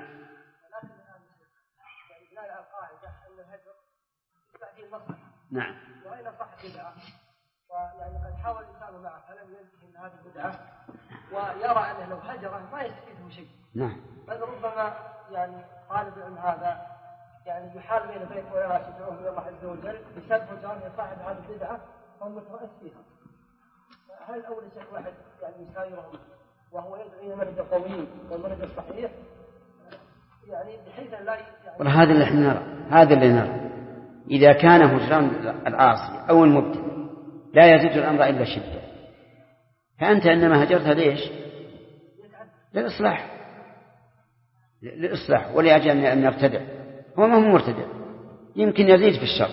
نعم وإن صح بدعة، ويعني قد حاول الإنسان معه فلم ينتهي من هذه البدعة ويرى أنه لو هجره ما يستفيده شيء. نعم. بل ربما يعني طالب العلم هذا يعني يحال بين بيت ويرى شفعه من الله عز وجل بسبب هجران صاحب هذه البدعة أو مترأس فيها. هل أول شيء واحد يعني يسايرهم وهو يدعو إلى المنهج القوي والمنهج الصحيح، يعني بحيث لا يعني هذا اللي نرى إذا كان هجران العاصي أو المبتدع لا يزيد الأمر إلا شدة، فأنت إنما هجرتها ليش؟ للإصلاح ولأجل أن يرتدع. هو ما هو مرتدع، يمكن يزيد في الشر.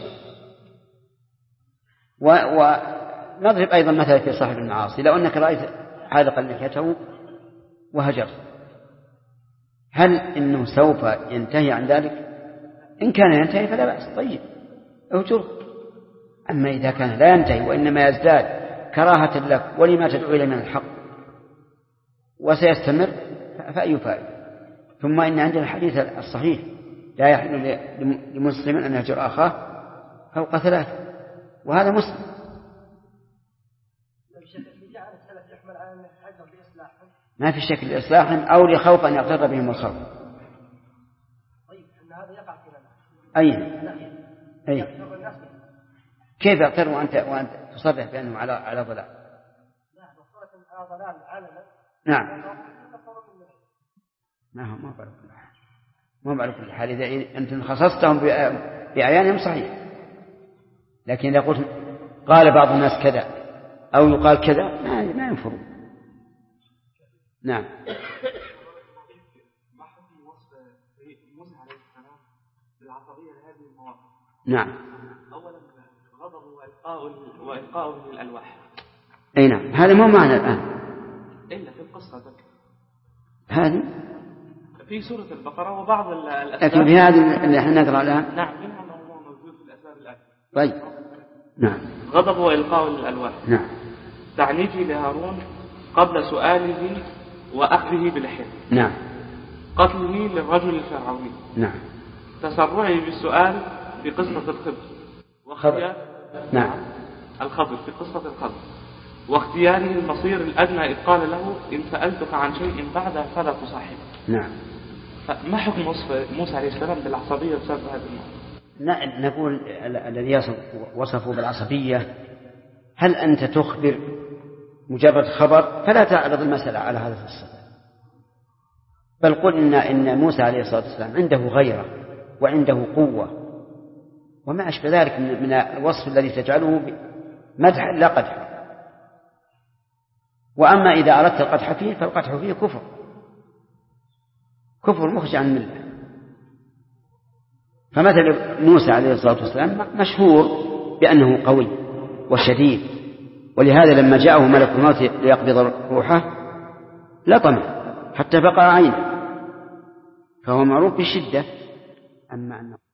ونضرب أيضا مثلا في صاحب المعاصي، لو أنك رأيت حالقا لحيته وهجرت، هل إنه سوف ينتهي عن ذلك؟ إن كان ينتهي فلا بأس، طيب أهجره. أما إذا كان لا ينتهي وإنما يزداد كراهة لك ولما تدعو إليه من الحق وسيستمر، فأي فائدة؟ ثم إن عندنا الحديث الصحيح لا يحل لمسلم أن يهجر أخاه فوق 3، وهذا مسلم. ما في شك لإصلاحهم أو لخوف أن يغتر بهم الخوف. أي كيف يغتر وأنت تصرح بأنه على ضلال؟ نعم. ما بعرف كل حال. إذا أنت خصصتهم بأعيانهم صحيح، لكن إذا قلت قال بعض الناس كذا أو يقال كذا ما ينفروا. نعم. نعم. أولا غضب وإلقاء للألواح. أي نعم، هذا مو معنى الآن إلا في القصة ذكر هذه في سورة البقرة وبعض الأسباب، لكن في هذه اللي احنا نقرأ الآن نعم منها موضوع موجود في الأسباب الآن. طيب. نعم. غضب وإلقاء للألواح. نعم. تعنيفي لهارون قبل سؤاله وأخذه بلحيته. نعم. قتله للرجل الفرعوني. نعم. تسرعه بالسؤال في قصة الخضر. نعم. الخضر في قصة الخضر، واختياره المصير الأدنى إذ قال له إن سألتك عن شيء بعده فلا تصاحبه. نعم. فما حكم وصف موسى عليه السلام بالعصبية بسبب هذا الموضوع؟ نقول الذي وصفه بالعصبية، هل أنت تخبر مجرد خبر فلا تعرض المسألة على هذا الصفة، بل قل إن موسى عليه الصلاة والسلام عنده غيرة وعنده قوة وما أشبه ذلك من الوصف الذي تجعله مدحا لا قدحا. وأما إذا أردت القدح فيه فالقدح فيه كفر مخرج عن الملة. فمثل موسى عليه الصلاة والسلام مشهور بأنه قوي وشديد، ولهذا لما جاءه ملك الموت ليقبض روحه لطمه حتى بقى عينه، فهو معروف بالشدة. أما أنه